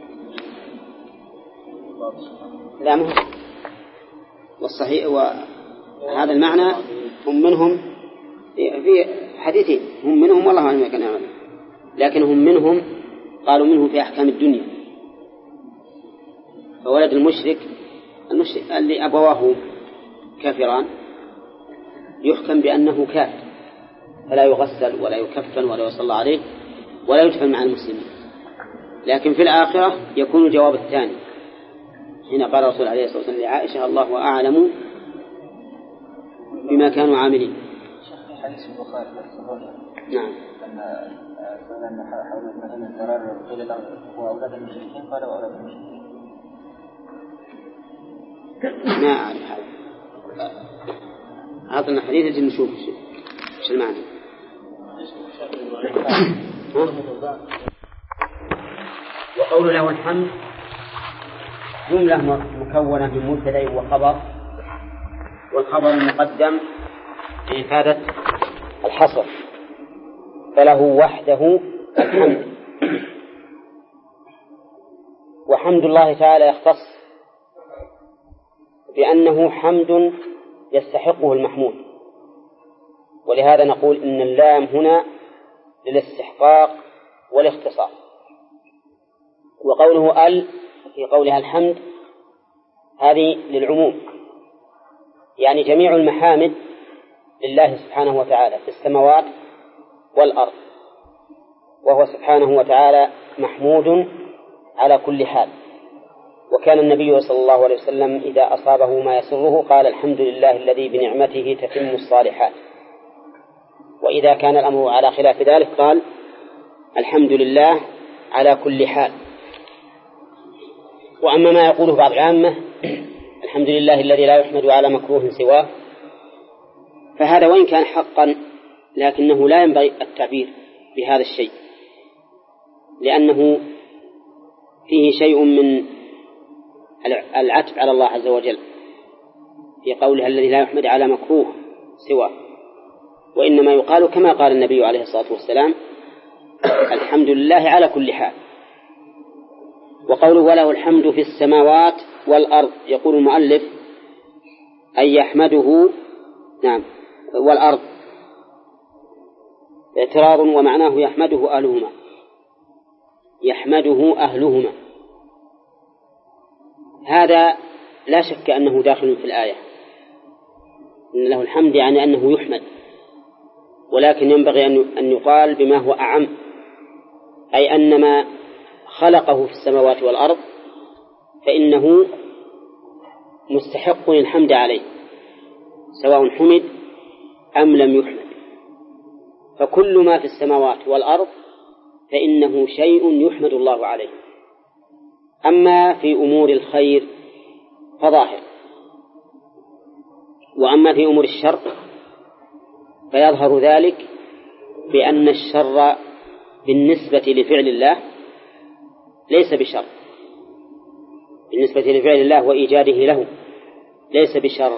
لا مهم. والصحيح وهذا المعنى هم منهم في حديثين، هم منهم والله أعلم ما كان يعمل، لكن هم منهم قالوا منهم في أحكام الدنيا. فولد المشرك اللي أبواه كافران يحكم بأنه كافر فلا يغسل ولا يكفن ولا يصلى عليه ولا يدفن مع المسلمين. لكن في الآخرة يكون الجواب الثاني حين قال الرسول عليه الصلاة والسلام لعائشة الله أعلم بما كانوا عاملين. حديث البخاري نعم أن حول مثلا الضرر قيل له هو أولاد المشركين قال وأولاد المشركين. ما أعرف هذا. أعطنا حديث الجن نشوف إيش المعنى. وقول له الحمد جملة مكونة من مبتدأ وخبر، والخبر مقدم لإفادة الحصر، فله وحده الحمد. وحمد الله تعالى يختص بأنه حمد يستحقه المحمود، ولهذا نقول إن اللام هنا للاستحقاق والاختصاص. وقوله ال في قولها الحمد هذه للعموم، يعني جميع المحامد لله سبحانه وتعالى في السماوات والأرض، وهو سبحانه وتعالى محمود على كل حال. وكان النبي صلى الله عليه وسلم إذا أصابه ما يسره قال الحمد لله الذي بنعمته تتم الصالحات، وإذا كان الأمر على خلاف ذلك قال الحمد لله على كل حال. وأما ما يقوله بعض العامة الحمد لله الذي لا يحمد على مكروه سواه، فهذا وإن كان حقا لكنه لا ينبغي التعبير بهذا الشيء، لأنه فيه شيء من العتب على الله عز وجل في قولها الذي لا يحمد على مكروه سواه، وإنما يقال كما قال النبي عليه الصلاة والسلام الحمد لله على كل حال. وقوله وله الحمد في السماوات والأرض، يقول المؤلف أن يحمده نعم والأرض اعتراض، ومعناه يحمده أهلهما، يحمده أهلهما. هذا لا شك أنه داخل في الآية، إن له الحمد يعني أنه يحمد، ولكن ينبغي أن يقال بما هو أعم، أي أن ما خلقه في السماوات والأرض فإنه مستحق الحمد عليه سواء حمد أم لم يحمد. فكل ما في السماوات والأرض فإنه شيء يحمد الله عليه. أما في أمور الخير فظاهر، وأما في أمور الشر فيظهر ذلك بأن الشر بالنسبة لفعل الله ليس بشر، بالنسبة لفعل الله وإيجاده له ليس بشر،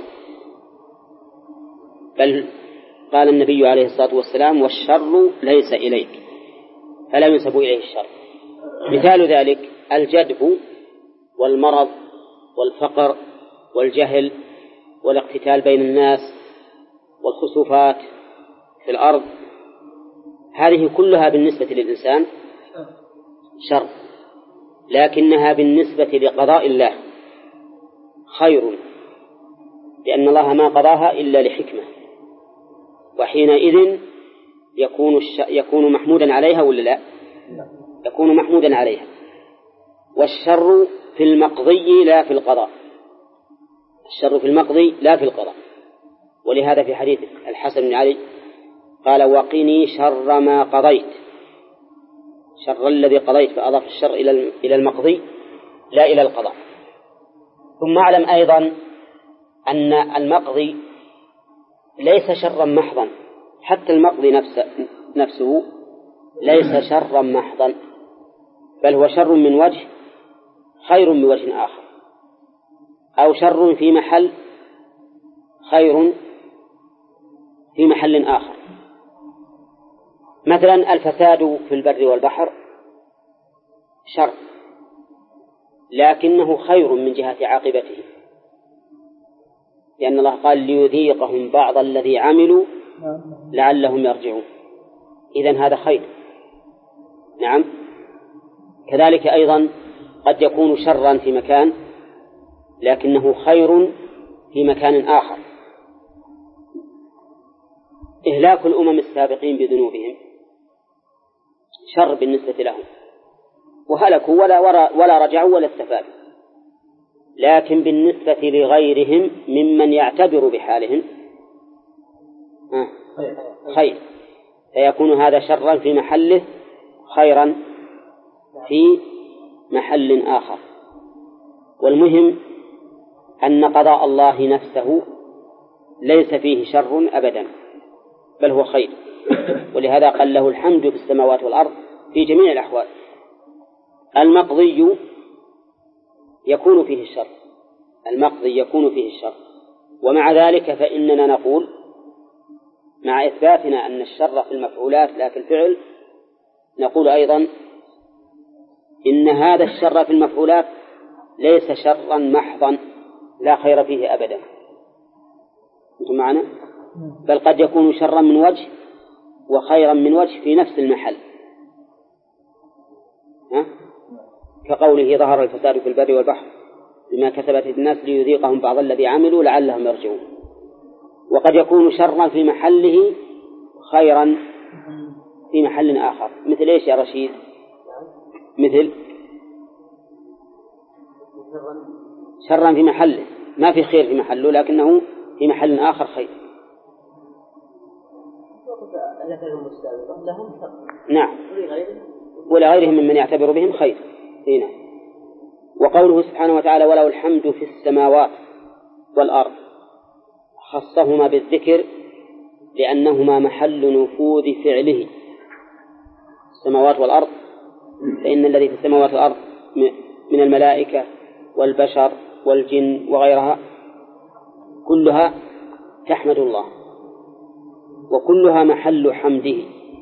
بل قال النبي عليه الصلاة والسلام والشر ليس إليك، فلا ينسب إليه الشر. مثال ذلك الجدب والمرض والفقر والجهل والاقتتال بين الناس والخسوفات في الأرض، هذه كلها بالنسبة للإنسان شر، لكنها بالنسبة لقضاء الله خير، لأن الله ما قضاها إلا لحكمة، وحينئذ يكون محمودا عليها ولا لا؟ يكون محمودا عليها. والشر في المقضي لا في القضاء، الشر في المقضي لا في القضاء. ولهذا في حديث الحسن بن علي قال وقني شر ما قضيت، شر الذي قضيت، فأضاف الشر إلى المقضي لا إلى القضاء. ثم اعلم أيضا أن المقضي ليس شرا محضا، حتى المقضي نفسه ليس شرا محضا، بل هو شر من وجه خير من وجه آخر، أو شر في محل خير في محل آخر. مثلا الفساد في البر والبحر شر، لكنه خير من جهة عاقبته، لأن الله قال ليذيقهم بعض الذي عملوا لعلهم يرجعون، إذن هذا خير. نعم. كذلك أيضا قد يكون شرا في مكان لكنه خير في مكان آخر. إهلاك الأمم السابقين بذنوبهم شر بالنسبة لهم، وهلكوا ولا رجعوا ولا استفادوا، لكن بالنسبة لغيرهم ممن يعتبر بحالهم خير، فيكون هذا شرا في محله خيرا في محل آخر. والمهم أن قضاء الله نفسه ليس فيه شر أبدا، بل هو خير، ولهذا قال له الحمد في السماوات والأرض في جميع الأحوال. المقضي يكون فيه الشر، المقضي يكون فيه الشر، ومع ذلك فإننا نقول مع إثباتنا أن الشر في المفعولات لا في الفعل، نقول أيضا إن هذا الشر في المفعولات ليس شرا محضا لا خير فيه أبدا. أنتم معنا؟ بل قد يكون شرا من وجه وخيرا من وجه في نفس المحل، كقوله ظهر الفساد في البر والبحر بما كسبت الناس ليذيقهم بعض الذي عملوا لعلهم يرجعون. وقد يكون شرا في محله خيرا في محل آخر. مثل إيش يا رشيد؟ مثل شرا في محله ما في خير في محله لكنه في محل آخر خير. نعم، ولغيرهم ممن يعتبر بهم خير. هنا وقوله سبحانه وتعالى وله الحمد في السماوات والأرض خصهما بالذكر لأنهما محل نفوذ فعله. السماوات والأرض، فإن الذي في السماوات والأرض من الملائكة والبشر والجن وغيرها كلها تحمد الله وكلها محل حمده.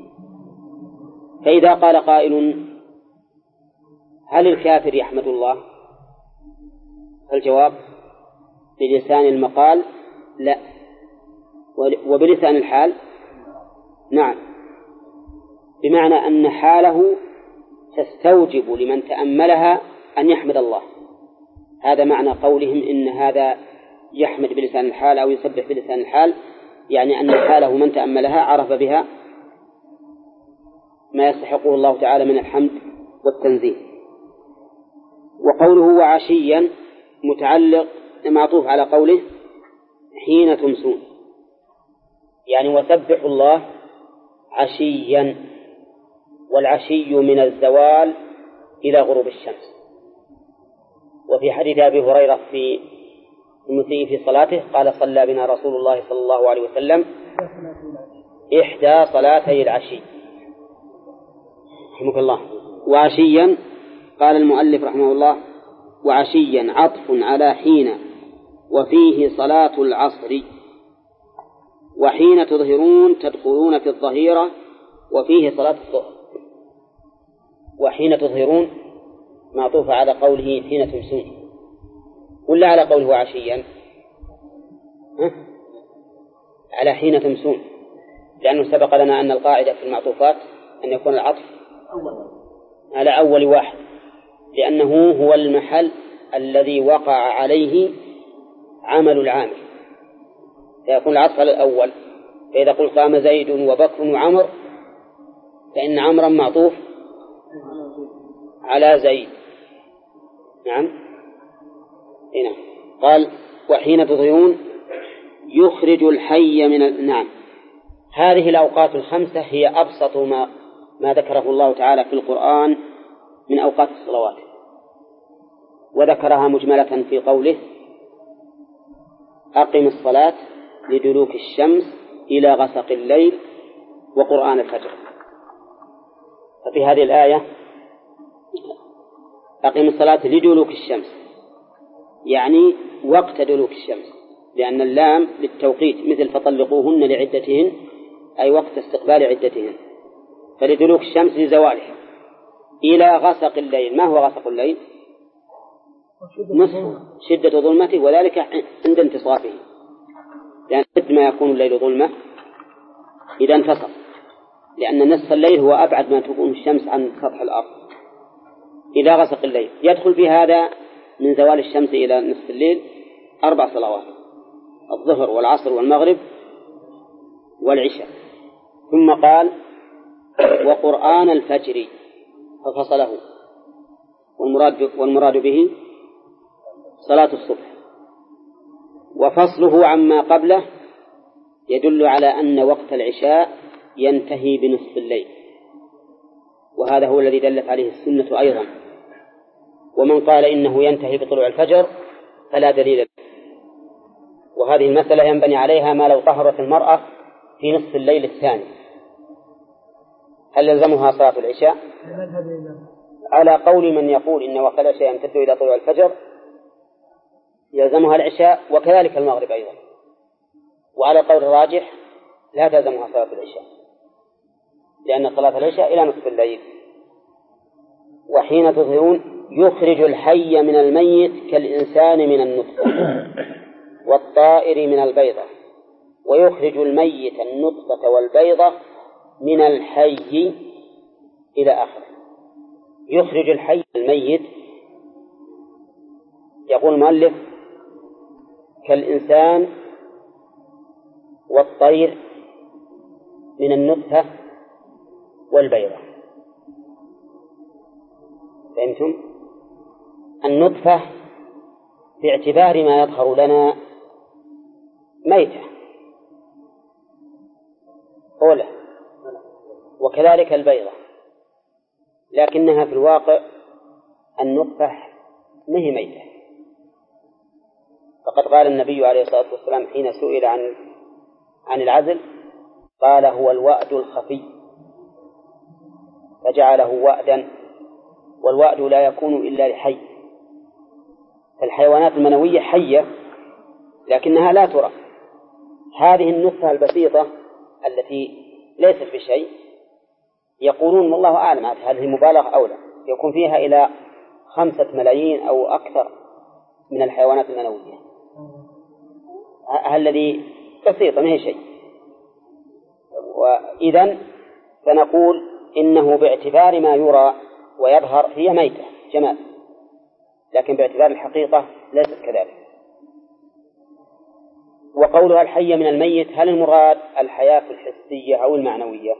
فإذا قال قائل هل الكافر يحمد الله؟ فالجواب بلسان المقال لا، وبلسان الحال نعم، بمعنى أن حاله تستوجب لمن تأملها أن يحمد الله. هذا معنى قولهم إن هذا يحمد بلسان الحال أو يسبح بلسان الحال، يعني أن حاله من تأملها عرف بها ما يستحقه الله تعالى من الحمد والتنزيه. وقوله وعشيا متعلق معطوف على قوله حين تمسون، يعني وسبحوا الله عشيا، والعشي من الزوال إلى غروب الشمس. وفي حديث أبي هريرة في المسيء في صلاته قال صلى بنا رسول الله صلى الله عليه وسلم إحدى صلاتي العشي. رحمك الله. وعشيا قال المؤلف رحمه الله وعشيا عطف على حين وفيه صلاة العصر، وحين تظهرون تدخلون في الظهيرة وفيه صلاة الظهر. وحين تظهرون معطوف على قوله حين تمسون ولا على قوله عشيا؟ على حين تمسون، لأنه سبق لنا أن القاعدة في المعطوفات أن يكون العطف على أول واحد، لأنه هو المحل الذي وقع عليه عمل العامل، فيكون العطف على الأول. فإذا قلت قام زيد وبكر وعمر فإن عمرا معطوف على زيد. نعم. هنا قال وحين تظهرون يخرج الحي من نعم. هذه الأوقات الخمسة هي أبسط ما ذكره الله تعالى في القرآن من أوقات الصلوات، وذكرها مجملة في قوله أقم الصلاة لدلوك الشمس إلى غسق الليل وقرآن الفجر. ففي هذه الآية أقم الصلاة لدلوك الشمس يعني وقت دلوك الشمس، لأن اللام للتوقيت مثل فطلقوهن لعدتهن أي وقت استقبال عدتهن، فلدلوك الشمس لزوالها إلى غسق الليل. ما هو غسق الليل؟ نصف شدة ظلمته، وذلك عند انتصافه، لأن يعني ما يكون الليل ظلمة إذا انتصف، لأن نصف الليل هو أبعد ما تكون الشمس عن سطح الأرض. إلى غسق الليل يدخل في هذا من زوال الشمس إلى نصف الليل 4 صلوات: الظهر والعصر والمغرب والعشاء. ثم قال وقرآن الفجر ففصله، والمراد به صلاة الصبح. وفصله عما قبله يدل على أن وقت العشاء ينتهي بنصف الليل، وهذا هو الذي دلت عليه السنة أيضا. ومن قال إنه ينتهي بطلوع الفجر فلا دليل له. وهذه المسألة ينبني عليها ما لو طهرت المرأة في نصف الليل الثاني، هل يلزمها صلاة العشاء؟ على قول من يقول إن وقت العشاء يمتد إلى طلوع الفجر يلزمها العشاء وكذلك المغرب أيضا. وعلى قول الراجح لا تلزمها صلاة العشاء، لأن صلاة العشاء إلى نصف الليل. وحين تظهرون يخرج الحي من الميت كالإنسان من النطفة والطائر من البيضة، ويخرج الميت النطفة والبيضة من الحي إلى آخره. يخرج الحي الميت، يقول المؤلف كالإنسان والطير من النطفة والبيضة. فهمتم؟ النطفة باعتبار ما يظهر لنا ميتة أولى، وكذلك البيضة، لكنها في الواقع النطفة ما هي ميتة. فقد قال النبي عليه الصلاة والسلام حين سئل عن العزل قال هو الوأد الخفي، فجعله وأدا، والوأد لا يكون إلا لحي. فالحيوانات المنوية حية لكنها لا ترى. هذه النطفة البسيطة التي ليست بشيء يقولون والله أعلم هذه مبالغة أو لا، يكون فيها إلى 5 ملايين أو أكثر من الحيوانات المنوية، الذي بسيطة ما هي شيء. وإذن فنقول إنه باعتبار ما يرى ويظهر هي ميتة جمال، لكن باعتبار الحقيقة ليست كذلك. وقولها الحي من الميت، هل المراد الحياة الحسية أو المعنوية؟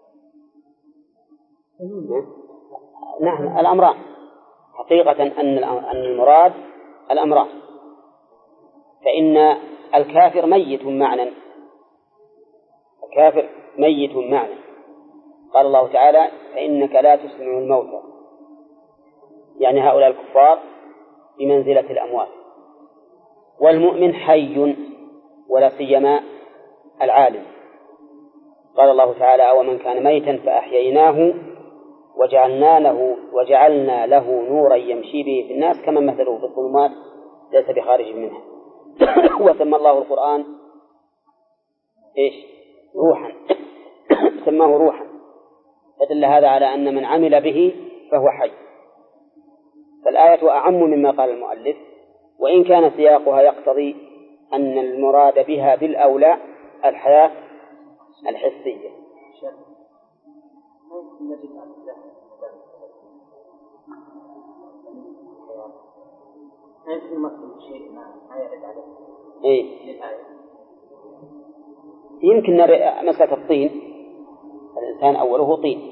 نعم الأمران، حقيقة أن المراد الأمران، فإن الكافر ميت معنى، الكافر ميت معنى. قال الله تعالى فإنك لا تسمع الموتى، يعني هؤلاء الكفار بمنزلة الأموات. والمؤمن حي، ولا سيما العالم. قال الله تعالى ومن كان ميتا فأحييناه وجعلنا له نورا يمشي به في الناس كمن مثله في الظلمات ليس بخارج منها. وسمى الله القرآن إيش؟ روحا، سماه روحا، فدل هذا على أن من عمل به فهو حي. فالآية أعم مما قال المؤلف، وإن كان سياقها يقتضي أن المراد بها بالأولى الحياة الحسية. يمكن مسألة الطين، الإنسان أوله طين.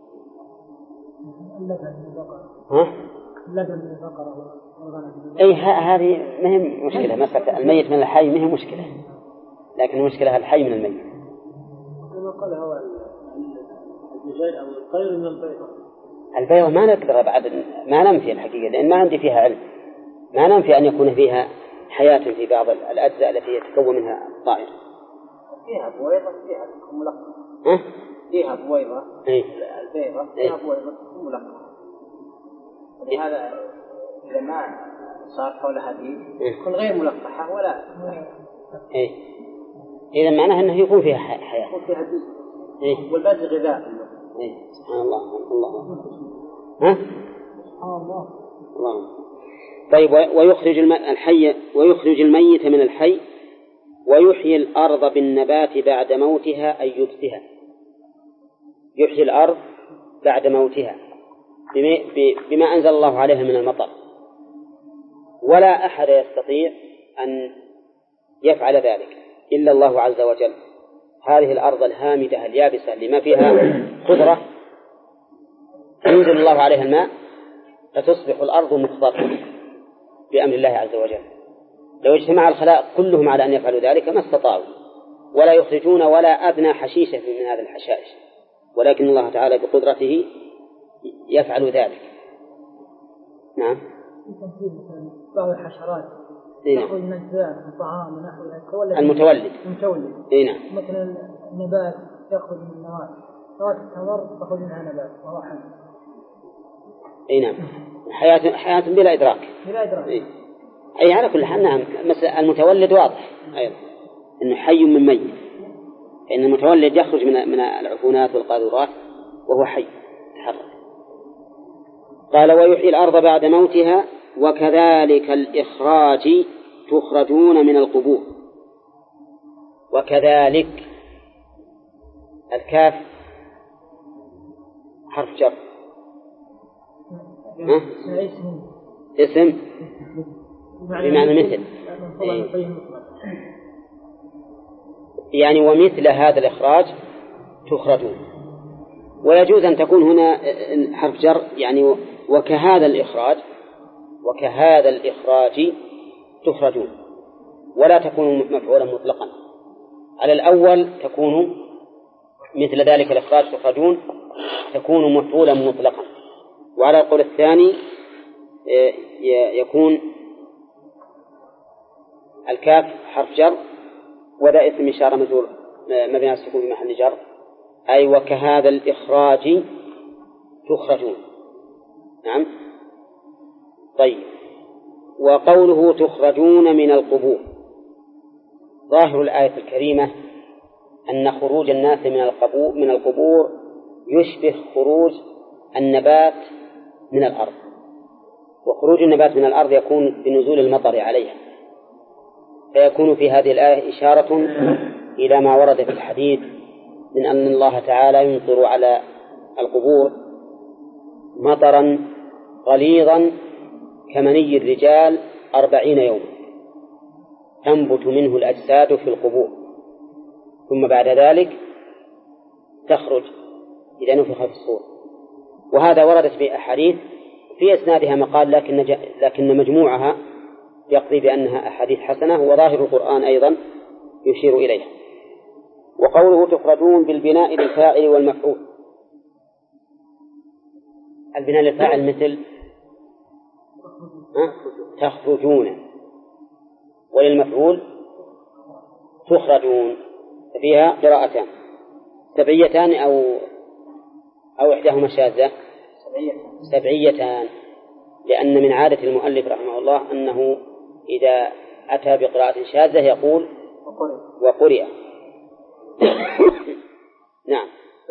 هذه مهم مشكلة، مسألة الميت من الحي مهم مشكلة، لكن المشكلة الحي من الميت. كما قال هو الدجاج أو الطير من البيضة. البيضة ما نقدر بعد، ما ننفي الحقيقة، لأن ما عندي فيها علم، ما ننفي أن يكون فيها حياة في بعض الأجزاء التي يتكون منها الطائر. فيها بويضة فيها ملقحة. فيها بويضة البيضة فيها بويضة ملقحة. ولهذا إذا ما صار حولها دي تكون غير ملقحة ولا إذا معناه أنه يكون فيها حياة، يكون فيها جزء والباقي غذاء. سبحان الله. الله. طيب ويخرج الحي ويخرج الميت من الحي ويحيي الأرض بالنبات بعد موتها، أي يبثها. يحيي الأرض بعد موتها بما أنزل الله عليها من المطر، ولا أحد يستطيع أن يفعل ذلك إلا الله عز وجل. هذه الأرض الهامدة اليابسة لما فيها قدرة ينزل الله عليها الماء فتصبح الأرض مخضرة بأمر الله عز وجل. لو اجتمع الخلائق كلهم على أن يفعلوا ذلك ما استطاعوا، ولا يخرجون ولا أدنى حشيشة من هذه الحشائش، ولكن الله تعالى بقدرته يفعل ذلك. نعم. بعض الحشرات تأخذ من أجزاء الطعام ونحوها المتولد. نعم. مثل النبات يأخذ من النواه، نواه التمر تأخذ منها نبات وهو حي. نعم. حياة بلا إدراك. أي على كل حال. نعم. مثل المتولد واضح أيضا إنه حي من ميت. فإن المتولد يخرج من العفونات والقاذورات وهو حي يتحرك. قال ويحيي الأرض بعد موتها وكذلك الإخراج تخرجون من القبور. وكذلك الكاف حرف جر اسم بمعنى مثل يعني ومثل هذا الإخراج تخرجون. ويجوز أن تكون هنا حرف جر يعني وكهذا الإخراج تخرجون، ولا تكون مفعولا مطلقا. على الأول تكون مثل ذلك الإخراج تخرجون تكون مفعولا مطلقا، وعلى القول الثاني يكون الكاف حرف جر وذا اسم إشارة مجرور مبني على السكون في محل جر، أي وكهذا الإخراج تخرجون. نعم. طيب، وقوله تخرجون من القبور، ظاهر الآية الكريمة أن خروج الناس من القبور يشبه خروج النبات من الأرض، وخروج النبات من الأرض يكون بنزول المطر عليها، فيكون في هذه الآية إشارة إلى ما ورد في الحديث من أن الله تعالى يمطر على القبور مطرا غليظا كمني الرجال 40 يوما تنبت منه الأجساد في القبور، ثم بعد ذلك تخرج إذا نفخ في الصور. وهذا وردت في أحاديث في أسنادها مقال لكن مجموعها يقضي بأنها أحاديث حسنة، وظاهر القرآن أيضا يشير إليها. وقوله تخرجون بالبناء للفاعل والمفعول، البناء للفاعل مثل تخرجون، وللمفعول تخرجون، فيها قراءتان سبعيتان أو إحداهما شاذة سبعيتان، لأن من عادة المؤلف رحمه الله أنه إذا أتى بقراءة شاذة يقول وقرئ. نعم.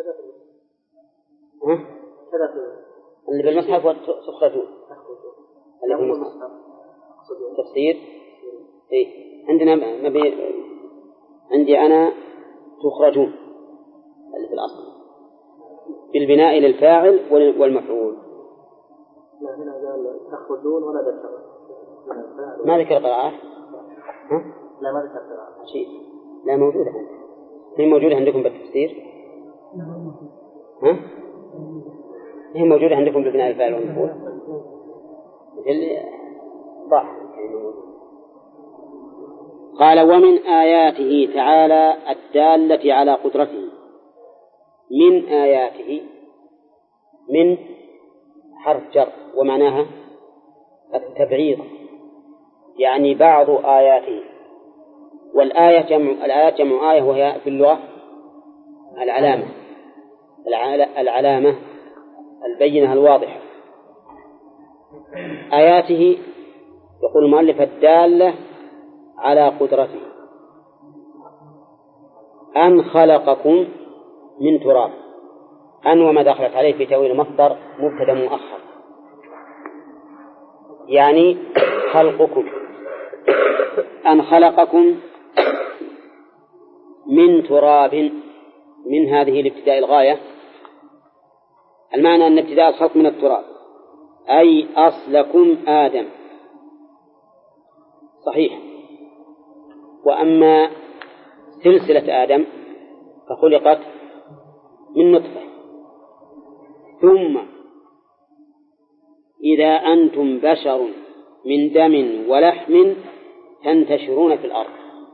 اللي بالمصحف تخرجون اللي في المصحف تفسير عندنا عندي أنا تخرجون اللي في الأصل بالبناء للفاعل والمفعول. لا هنا قال تخرجون ولا ذكر ما ذكر قراءة. لا ما ذكر قراءة شيء لا موجودة هي موجودة عندكم بالتفسير. هي موجودة عندكم بالبناء للفاعل والمفعول ضاع. قال ومن آياته تعالى الدالة على قدرته. من آياته من حرف جر ومعناها التبعيض، يعني بعض آياته. والآية جمع آية، وهي في اللغة العلامة البينة الواضحة. آياته يقول المؤلف الدالة على قدرته. أن خلقكم من تراب، أن وما دخلت عليه في تأويل مصدر مبتدأ مؤخر، يعني خلقكم. أن خلقكم من تراب، من هذه الابتداء الغاية، المعنى أن ابتداء الخلق من التراب أي أصلكم آدم، صحيح. وأما سلسلة آدم فخلقت من نطفة، ثم إذا أنتم بشر من دم ولحم تنتشرون في الأرض.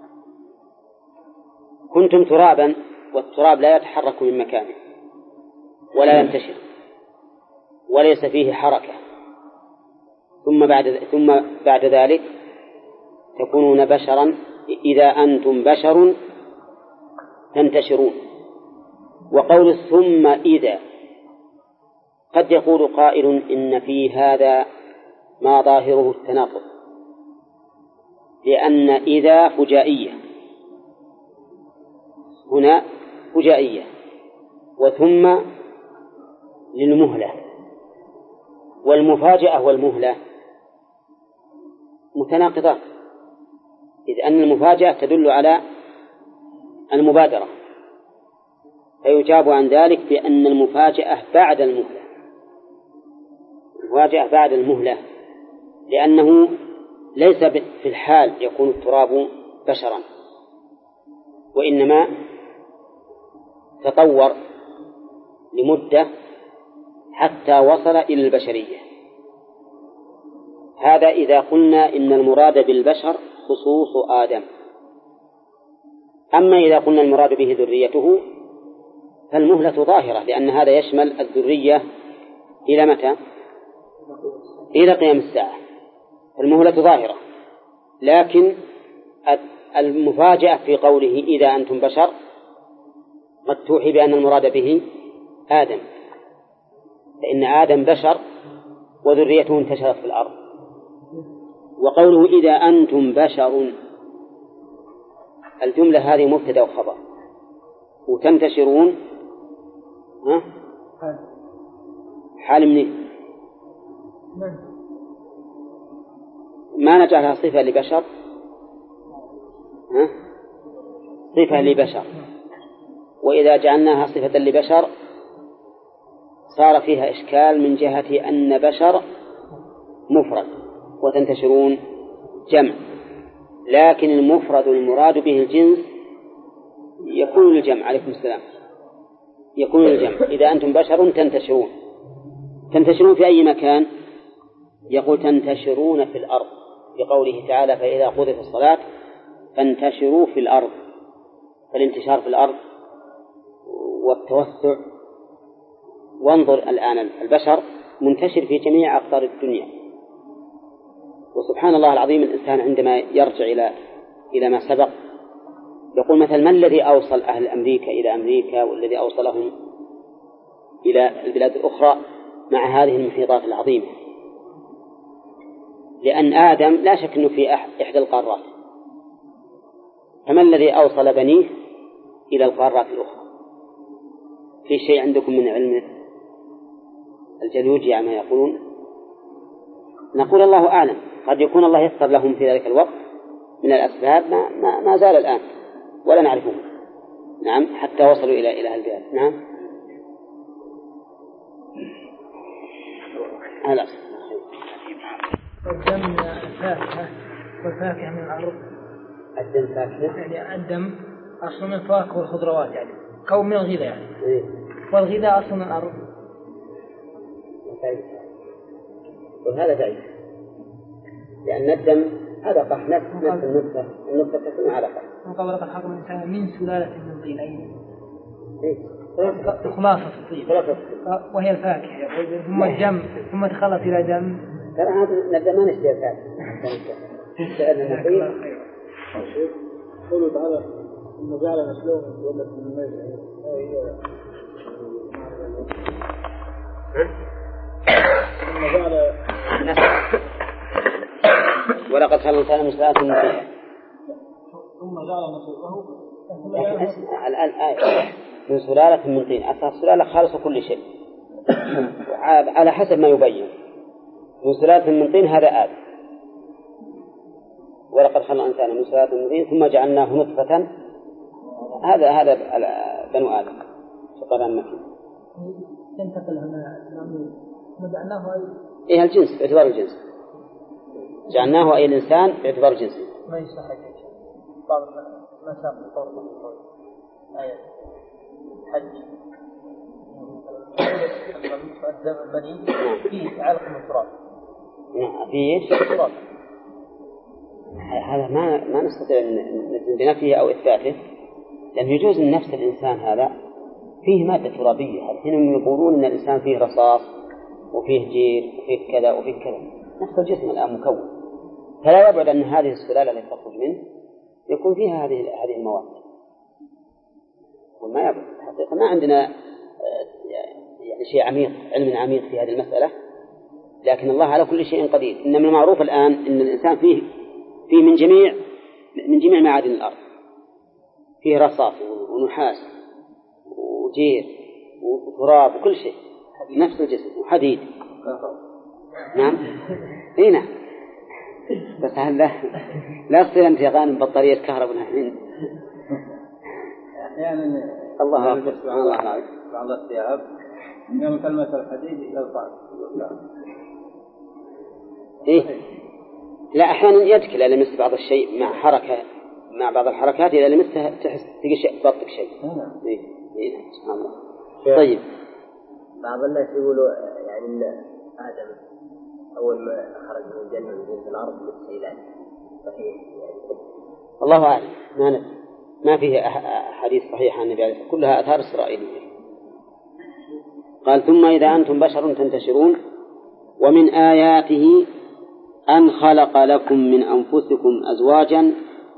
كنتم ترابا، والتراب لا يتحرك من مكانه ولا ينتشر وليس فيه حركة، ثم بعد ذلك تكونون بشرا. إذا أنتم بشر تنتشرون. وقول ثم إذا، قد يقول قائل إن في هذا ما ظاهره التناقض، لأن إذا فجائية هنا فجائية وثم للمهلة، والمفاجأة والمهلة متناقضان، إذ أن المفاجأة تدل على المبادرة، فيجاب عن ذلك بأن المفاجأة بعد المهلة، المفاجأة بعد المهلة، لأنه ليس في الحال يكون التراب بشرا، وإنما تطور لمدة حتى وصل إلى البشرية. هذا إذا قلنا إن المراد بالبشر خصوص آدم. أما إذا قلنا المراد به ذريته فالمهلة ظاهرة، لأن هذا يشمل الذرية إلى متى؟ إلى قيام الساعة، المهلة ظاهرة. لكن المفاجأة في قوله إذا أنتم بشر قد توحي بأن المراد به آدم، فإن آدم بشر وذريته انتشرت في الأرض. وقوله إذا أنتم بشر، الجملة هذه مبتدأ وخبر، وتنتشرون حال منه ما نجعلها صفة لبشر، صفة لبشر، وإذا جعلناها صفة لبشر صار فيها إشكال من جهة أن بشر مفرد وتنتشرون جمع، لكن المفرد المراد به الجنس يكون للجمع. عليكم السلام. يكون للجمع. إذا أنتم بشر تنتشرون في أي مكان؟ يقول تنتشرون في الأرض، بقوله تعالى فإذا قضيت الصلاة فانتشروا في الأرض، فالانتشار في الأرض والتوسع. وانظر الآن البشر منتشر في جميع أقطار الدنيا، وسبحان الله العظيم الإنسان عندما يرجع إلى ما سبق يقول مثلا ما الذي أوصل أهل أمريكا إلى أمريكا، والذي أوصلهم إلى البلاد الأخرى مع هذه المحيطات العظيمة؟ لأن آدم لا شك أنه في إحدى القارات، فما الذي أوصل بنيه إلى القارات الأخرى؟ في شيء عندكم من علم الجيولوجيا ما يقولون؟ نقول الله أعلم، قد يكون الله يسر لهم في ذلك الوقت من الأسباب ما زال الآن ولا نعرفه. نعم، حتى وصلوا إلى البلاد. نعم. هلا. الدم فاكهة والفاكهة من الأرض. الدم فاكهة يعني الدم أصل من الفواكه والخضروات، يعني كون من الغذاء يعني. إيه؟ والغذاء أصل من الأرض. وهذا دليل، لأن الدم علقة، نفس النطفة تكون علقة. وقبل قد حكم الإنسان من سلالة من طين. إيه؟ خلاصة الطين وهي الفاكهة، ثم الدم ثم تخلص إلى دم. ترى هذا الدم ما نشتري فاكهة. سألنا نقول قولوا تعالى إنه جعل نسلهم ولا في الميت إنه جعل ولقد خلق الإنسان من سلالة من طين ثم جعل نسله الآية من سلالة من طين. أصلا السلالة خالصة كل شيء على حسب ما يبين. من سلالة من طين هذا آدم، ولقد خلق الإنسان من سلالة من طين ثم جعلناه نطفة، هذا بنو آدم شقرا مكين. تنتقل هنا جعلناه إيه الجنس باعتبار الجنس، جعلناه أي الإنسان باعتبار الجنس. ما يصح بعض ما ساق القول آية حج الدم البني فيه علق من التراب. فيه التراب هذا ما نستطيع أن بنفيه أو إثباته، لأن يجوز أن نفس الإنسان هذا فيه مادة ترابية. الحين يقولون أن الإنسان فيه رصاص وفيه جير وفيه كذا وفيه كذا، نفس الجسم الآن مكون، فلا يبعد أن هذه السلالة التي تخرج منه يكون فيها هذه المواد، وما يبعد. حقيقة ما عندنا يعني شيء عميق، علم عميق في هذه المسألة، لكن الله على كل شيء قدير. إنما المعروف الآن أن الإنسان فيه من جميع معادن الأرض، فيه رصاص ونحاس وجير وتراب وكل شيء، نفس الجسم وحديد. نعم اي نعم، بس هذا لا تصير انت غانم بطارية كهرباء الحين. احيانا الله اكبر سبحان الله العظيم. بعض الثياب من كلمة الحديد إلى البعض. إيه لا أحيانا يدك إذا لمست بعض الشيء مع بعض الحركات إذا لمستها تحس تجي شيء بطك شيء. إيه سبحان الله. طيب بعض الناس يقولوا يعني إن آدم أول ما خرج من الجنة ونزل في الأرض بالسيلان صحيح يعني. الله أعلم ما فيه حديث صحيح عن النبي عليه الصلاة والسلام، كلها آثار إسرائيلية. قال ثم إذا أنتم بشر تنتشرون ومن آياته أن خلق لكم من أنفسكم أزواجا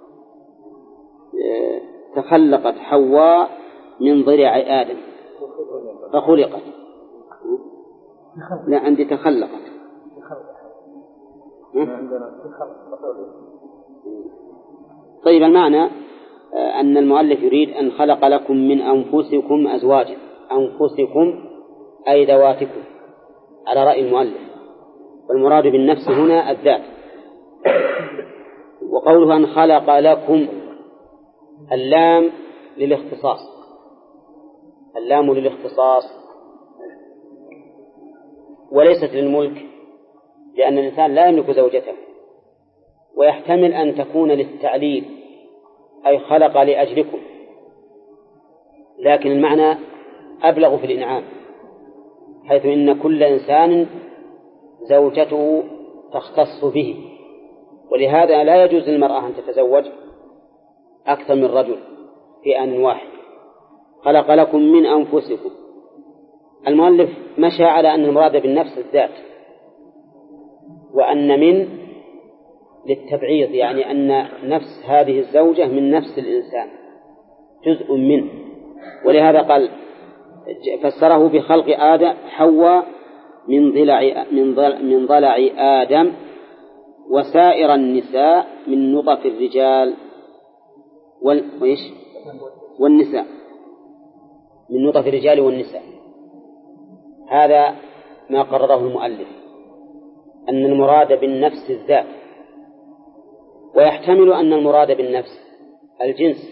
تخلقت حواء من ضلع آدم فخلقت. لا عندي تخلقت. طيب المعنى أن المؤلف يريد أن خلق لكم من أنفسكم أزواجا، أنفسكم أي ذواتكم على رأي المؤلف، والمراد بالنفس هنا الذات. وقوله أن خلق لكم اللام للاختصاص، اللام للاختصاص وليست للملك، لأن الإنسان لا يملك زوجته، ويحتمل أن تكون للتعليل أي خلق لأجلكم، لكن المعنى أبلغ في الإنعام، حيث إن كل إنسان زوجته تختص به، ولهذا لا يجوز للمرأة أن تتزوج أكثر من رجل في آن واحد. خلق لكم من أنفسكم. المؤلف مشى على أن المراد بالنفس الذات، وأن من للتبعيض، يعني أن نفس هذه الزوجة من نفس الإنسان جزء منه، ولهذا قال فسره بخلق آدم حواء من ضلع آدم وسائر النساء من نطف الرجال والنساء، من نطف الرجال والنساء. هذا ما قرره المؤلف، أن المراد بالنفس الذات، ويحتمل أن المراد بالنفس الجنس،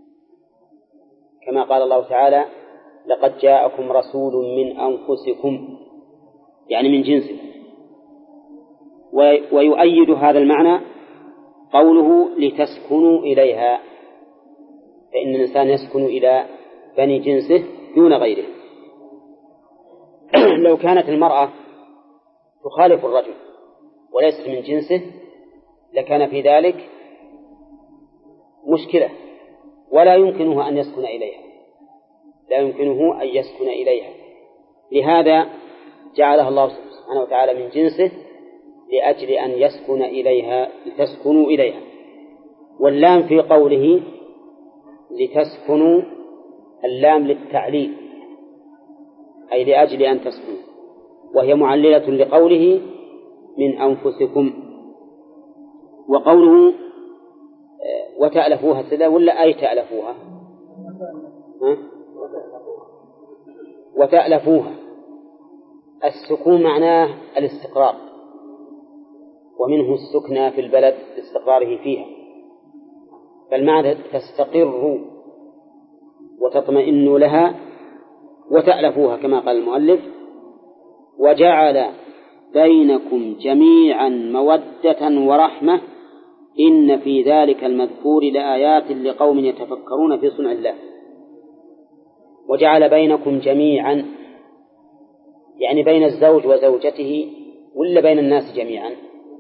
كما قال الله تعالى لقد جاءكم رسول من أنفسكم، يعني من جنسكم. ويؤيد هذا المعنى قوله لتسكنوا إليها، فإن الإنسان يسكن إلى بني جنسه دون غيره. لو كانت المرأة تخالف الرجل وليست من جنسه لكان في ذلك مشكلة، ولا يمكنه أن يسكن إليها، لا يمكنه أن يسكن إليها. لهذا جعلها الله سبحانه وتعالى من جنسه لأجل أن يسكن إليها، لتسكنوا إليها. واللام في قوله لتسكنوا اللام للتعليل، أي لأجل أن تسكنوا، وهي معللة لقوله من أنفسكم. وقوله وتألفوها سلا ولا أي تألفوها؟ وتألفوها السكون معناه الاستقرار، ومنه السكنى في البلد لاستقراره فيها، فالمعنى تستقر وتطمئن لها وتألفوها كما قال المؤلف وجعل بينكم جميعا مودة ورحمة إن في ذلك المذكور لآيات لقوم يتفكرون في صنع الله. وجعل بينكم جميعا يعني بين الزوج وزوجته ولا بين الناس جميعا؟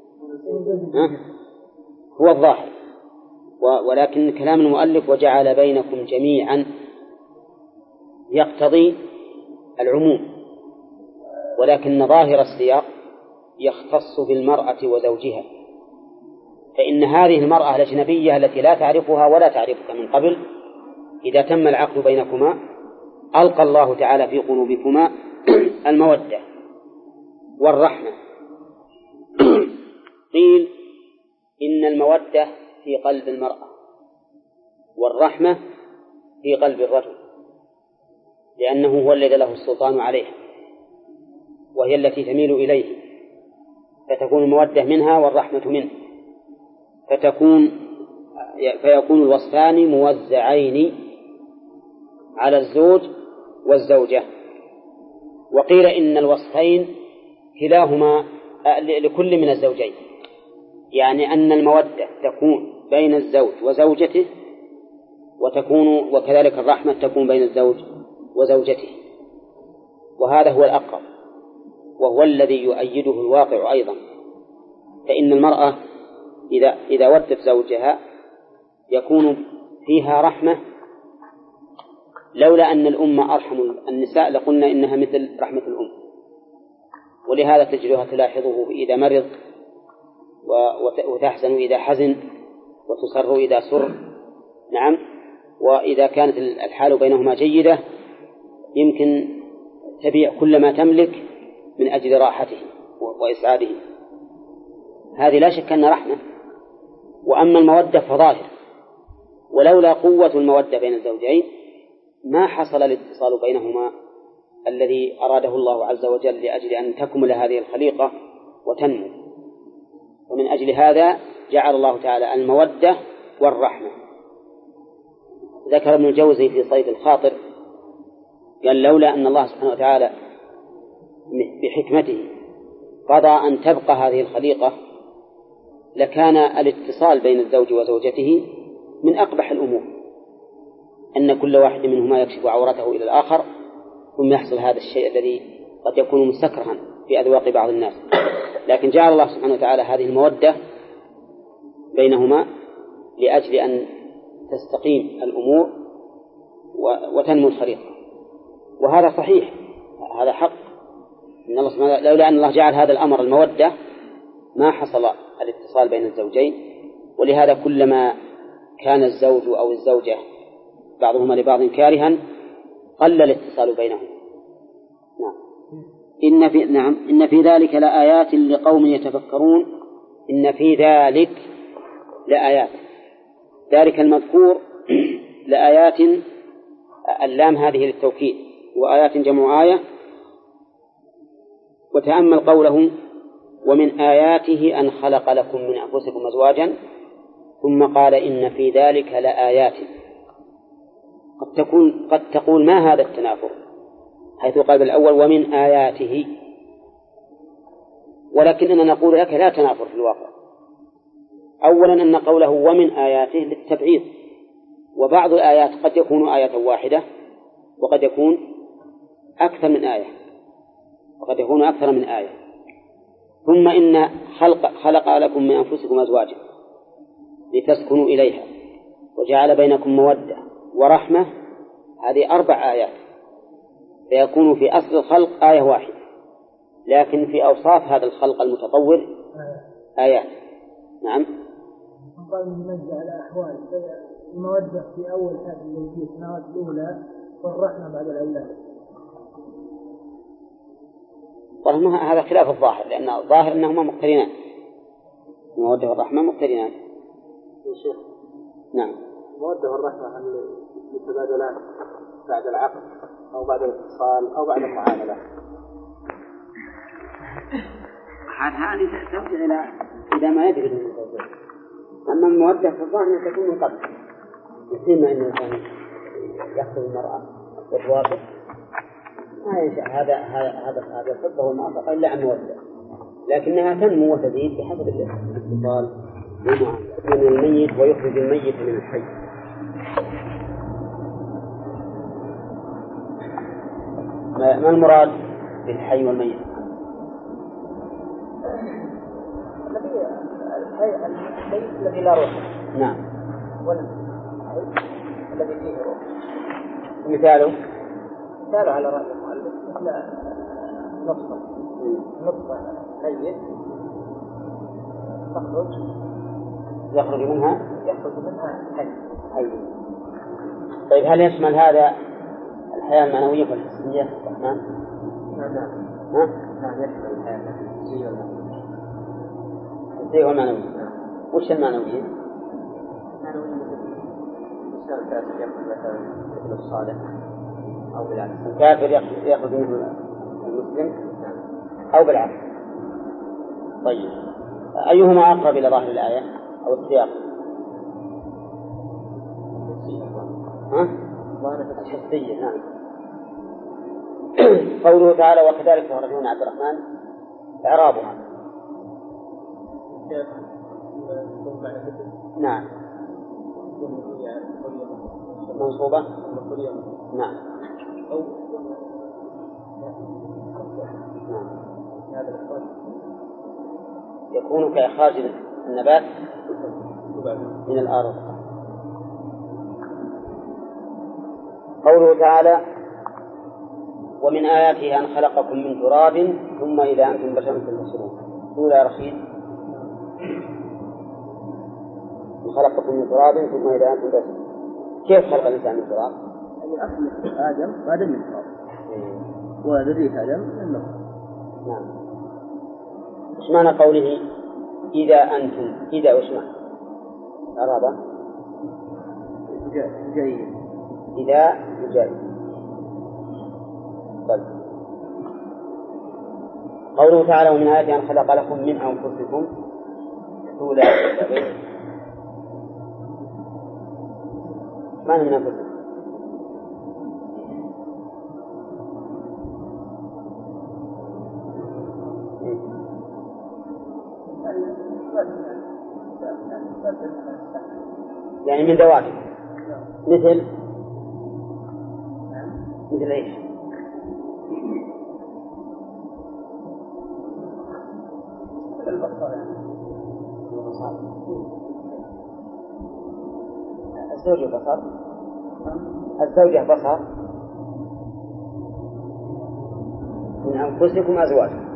هو الظاهر، ولكن كلام المؤلف وجعل بينكم جميعا يقتضي العموم، ولكن ظاهر السياق يختص بالمرأة وزوجها، فإن هذه المرأة الأجنبية التي لا تعرفها ولا تعرفك من قبل إذا تم العقد بينكما ألقى الله تعالى في قلوبكما المودة والرحمة. قيل إن المودة في قلب المرأة والرحمة في قلب الرجل، لأنه هو الذي له السلطان عليها، وهي التي تميل إليه، فتكون المودة منها والرحمة منه، فيكون الوصفان موزعين على الزوج والزوجة. وقيل إن الوصفين كلاهما لكل من الزوجين، يعني أن المودة تكون بين الزوج وزوجته، وكذلك الرحمة تكون بين الزوج وزوجته، وهذا هو الأقرب وهو الذي يؤيده الواقع أيضا. فإن المرأة إذا ودت زوجها يكون فيها رحمة، لولا أن الأم أرحم النساء لقلنا إنها مثل رحمة الأم. ولهذا تجدها تلاحظه إذا مرض، وتحزن إذا حزن، وتسر إذا سر. نعم. وإذا كانت الحال بينهما جيدة يمكن تبيع كل ما تملك من أجل راحته وإسعاده. هذه لا شك أن رحمة. وأما المودة فظاهر، ولولا قوة المودة بين الزوجين ما حصل الاتصال بينهما الذي أراده الله عز وجل لأجل أن تكمل هذه الخليقة وتنمو. ومن أجل هذا جعل الله تعالى المودة والرحمة. ذكر ابن الجوزي في صيد الخاطر قال لولا أن الله سبحانه وتعالى بحكمته قضى أن تبقى هذه الخليقة لكان الاتصال بين الزوج وزوجته من أقبح الأمور، أن كل واحد منهما يكشف عورته إلى الآخر، ثم يحصل هذا الشيء الذي قد يكون مستكرها في أذواق بعض الناس. لكن جعل الله سبحانه وتعالى هذه المودة بينهما لأجل أن تستقيم الأمور وتنمو الخليقة. وهذا صحيح، هذا حق. إن الله سبحانه لولا أن الله جعل هذا الأمر المودة ما حصل الاتصال بين الزوجين. ولهذا كلما كان الزوج أو الزوجة بعضهما لبعض كارها قل الاتصال بينهم. إن في ذلك لآيات لقوم يتفكرون. إن في ذلك لآيات، ذلك المذكور لآيات، اللام هذه للتوكيد، وآيات جمع آية. وتأمل قوله ومن آياته أن خلق لكم من أنفسكم أزواجا، ثم قال إن في ذلك لآيات. قد تقول ما هذا التنافر، حيث قال الأول ومن آياته، ولكننا نقول لك لا تنافر في الواقع. أولا أن قوله ومن آياته للتبعيض، وبعض الآيات قد يكون آية واحدة وقد يكون أكثر من آية ثم إن خلق لكم من أنفسكم أزواجا لتسكنوا إليها وجعل بينكم مودة ورحمة، هذه 4 آيات، فيكون في أصل الخلق آية واحدة، لكن في أوصاف هذا الخلق المتطور آيات. نعم. قال من على أحوال المودة في أول هذه الزوجية السنوات الأولى والرحمة بعد الأولاد. طبعا هذا خلاف الظاهر، لأن الظاهر أنهما مقترنان، المودة والرحمة مقترنان. نعم. المودة والرحمة هل يتبادلان بعد العقد أو بعد الاتصال أو بعد المعاملة؟ هذه ترجع إلى ما يدري من الزوجين. أما المودة في الظاهر أنها تكون من قبل، مثل ما أن الإنسان يخطب المرأة وتوافق، ما ينشأ هذا الحب هو الموافقة إلا عن مودة، لكنها تنمو وتزيد بحسب الاتصال من الميت ويخرج الميت من الحي. ما المراد بالحي والميت؟ الميت الذي لا روح. نعم. والحي الذي فيه روح. مثاله على رأي المؤلف مثل نطفة ميت يخرج منها حي. طيب هل يشمل هذا الحياة المعنوية والحسية الرحمن؟ نعم. يشمل الحياة الحسية والمعنوية. الحسية والمعنوية. وش المعنوية؟ الإنسان كافر يقول مثلا ابن الصالح الكافر يأخذ منه المسلم أو بالعكس. طيب أيهما أقرب إلى ظاهر الآية أو السياق؟ الحسية. نعم. قوله تعالى وكذلك تخرجون عبد الرحمن إعرابها. نعم. منصوبة. نعم. يكون كإخراج النبات من الأرض. قوله تعالى ومن آياته أن خلقكم من تراب ثم إذا أنتم بشر تنتصرون. قول يا رشيد. خلقكم من تراب ثم إذا أنتم بشر. كيف خلق الإنسان من تراب؟ يعني أصل آدم وآدم من تراب وذرية آدم من نطفة. نعم. إيش معنى قوله إذا أنتم؟ إذا وش معنى؟ أرابا جاي إذا جاي. طيب. قوله تعالى ومن آياته أن خلق لكم من أنفسكم أولى ما من أنفسكم؟ يعني من ذواتكم مثل ايش؟ الزوجة بصر. الزوجة بصر من أنفسكم أزواج.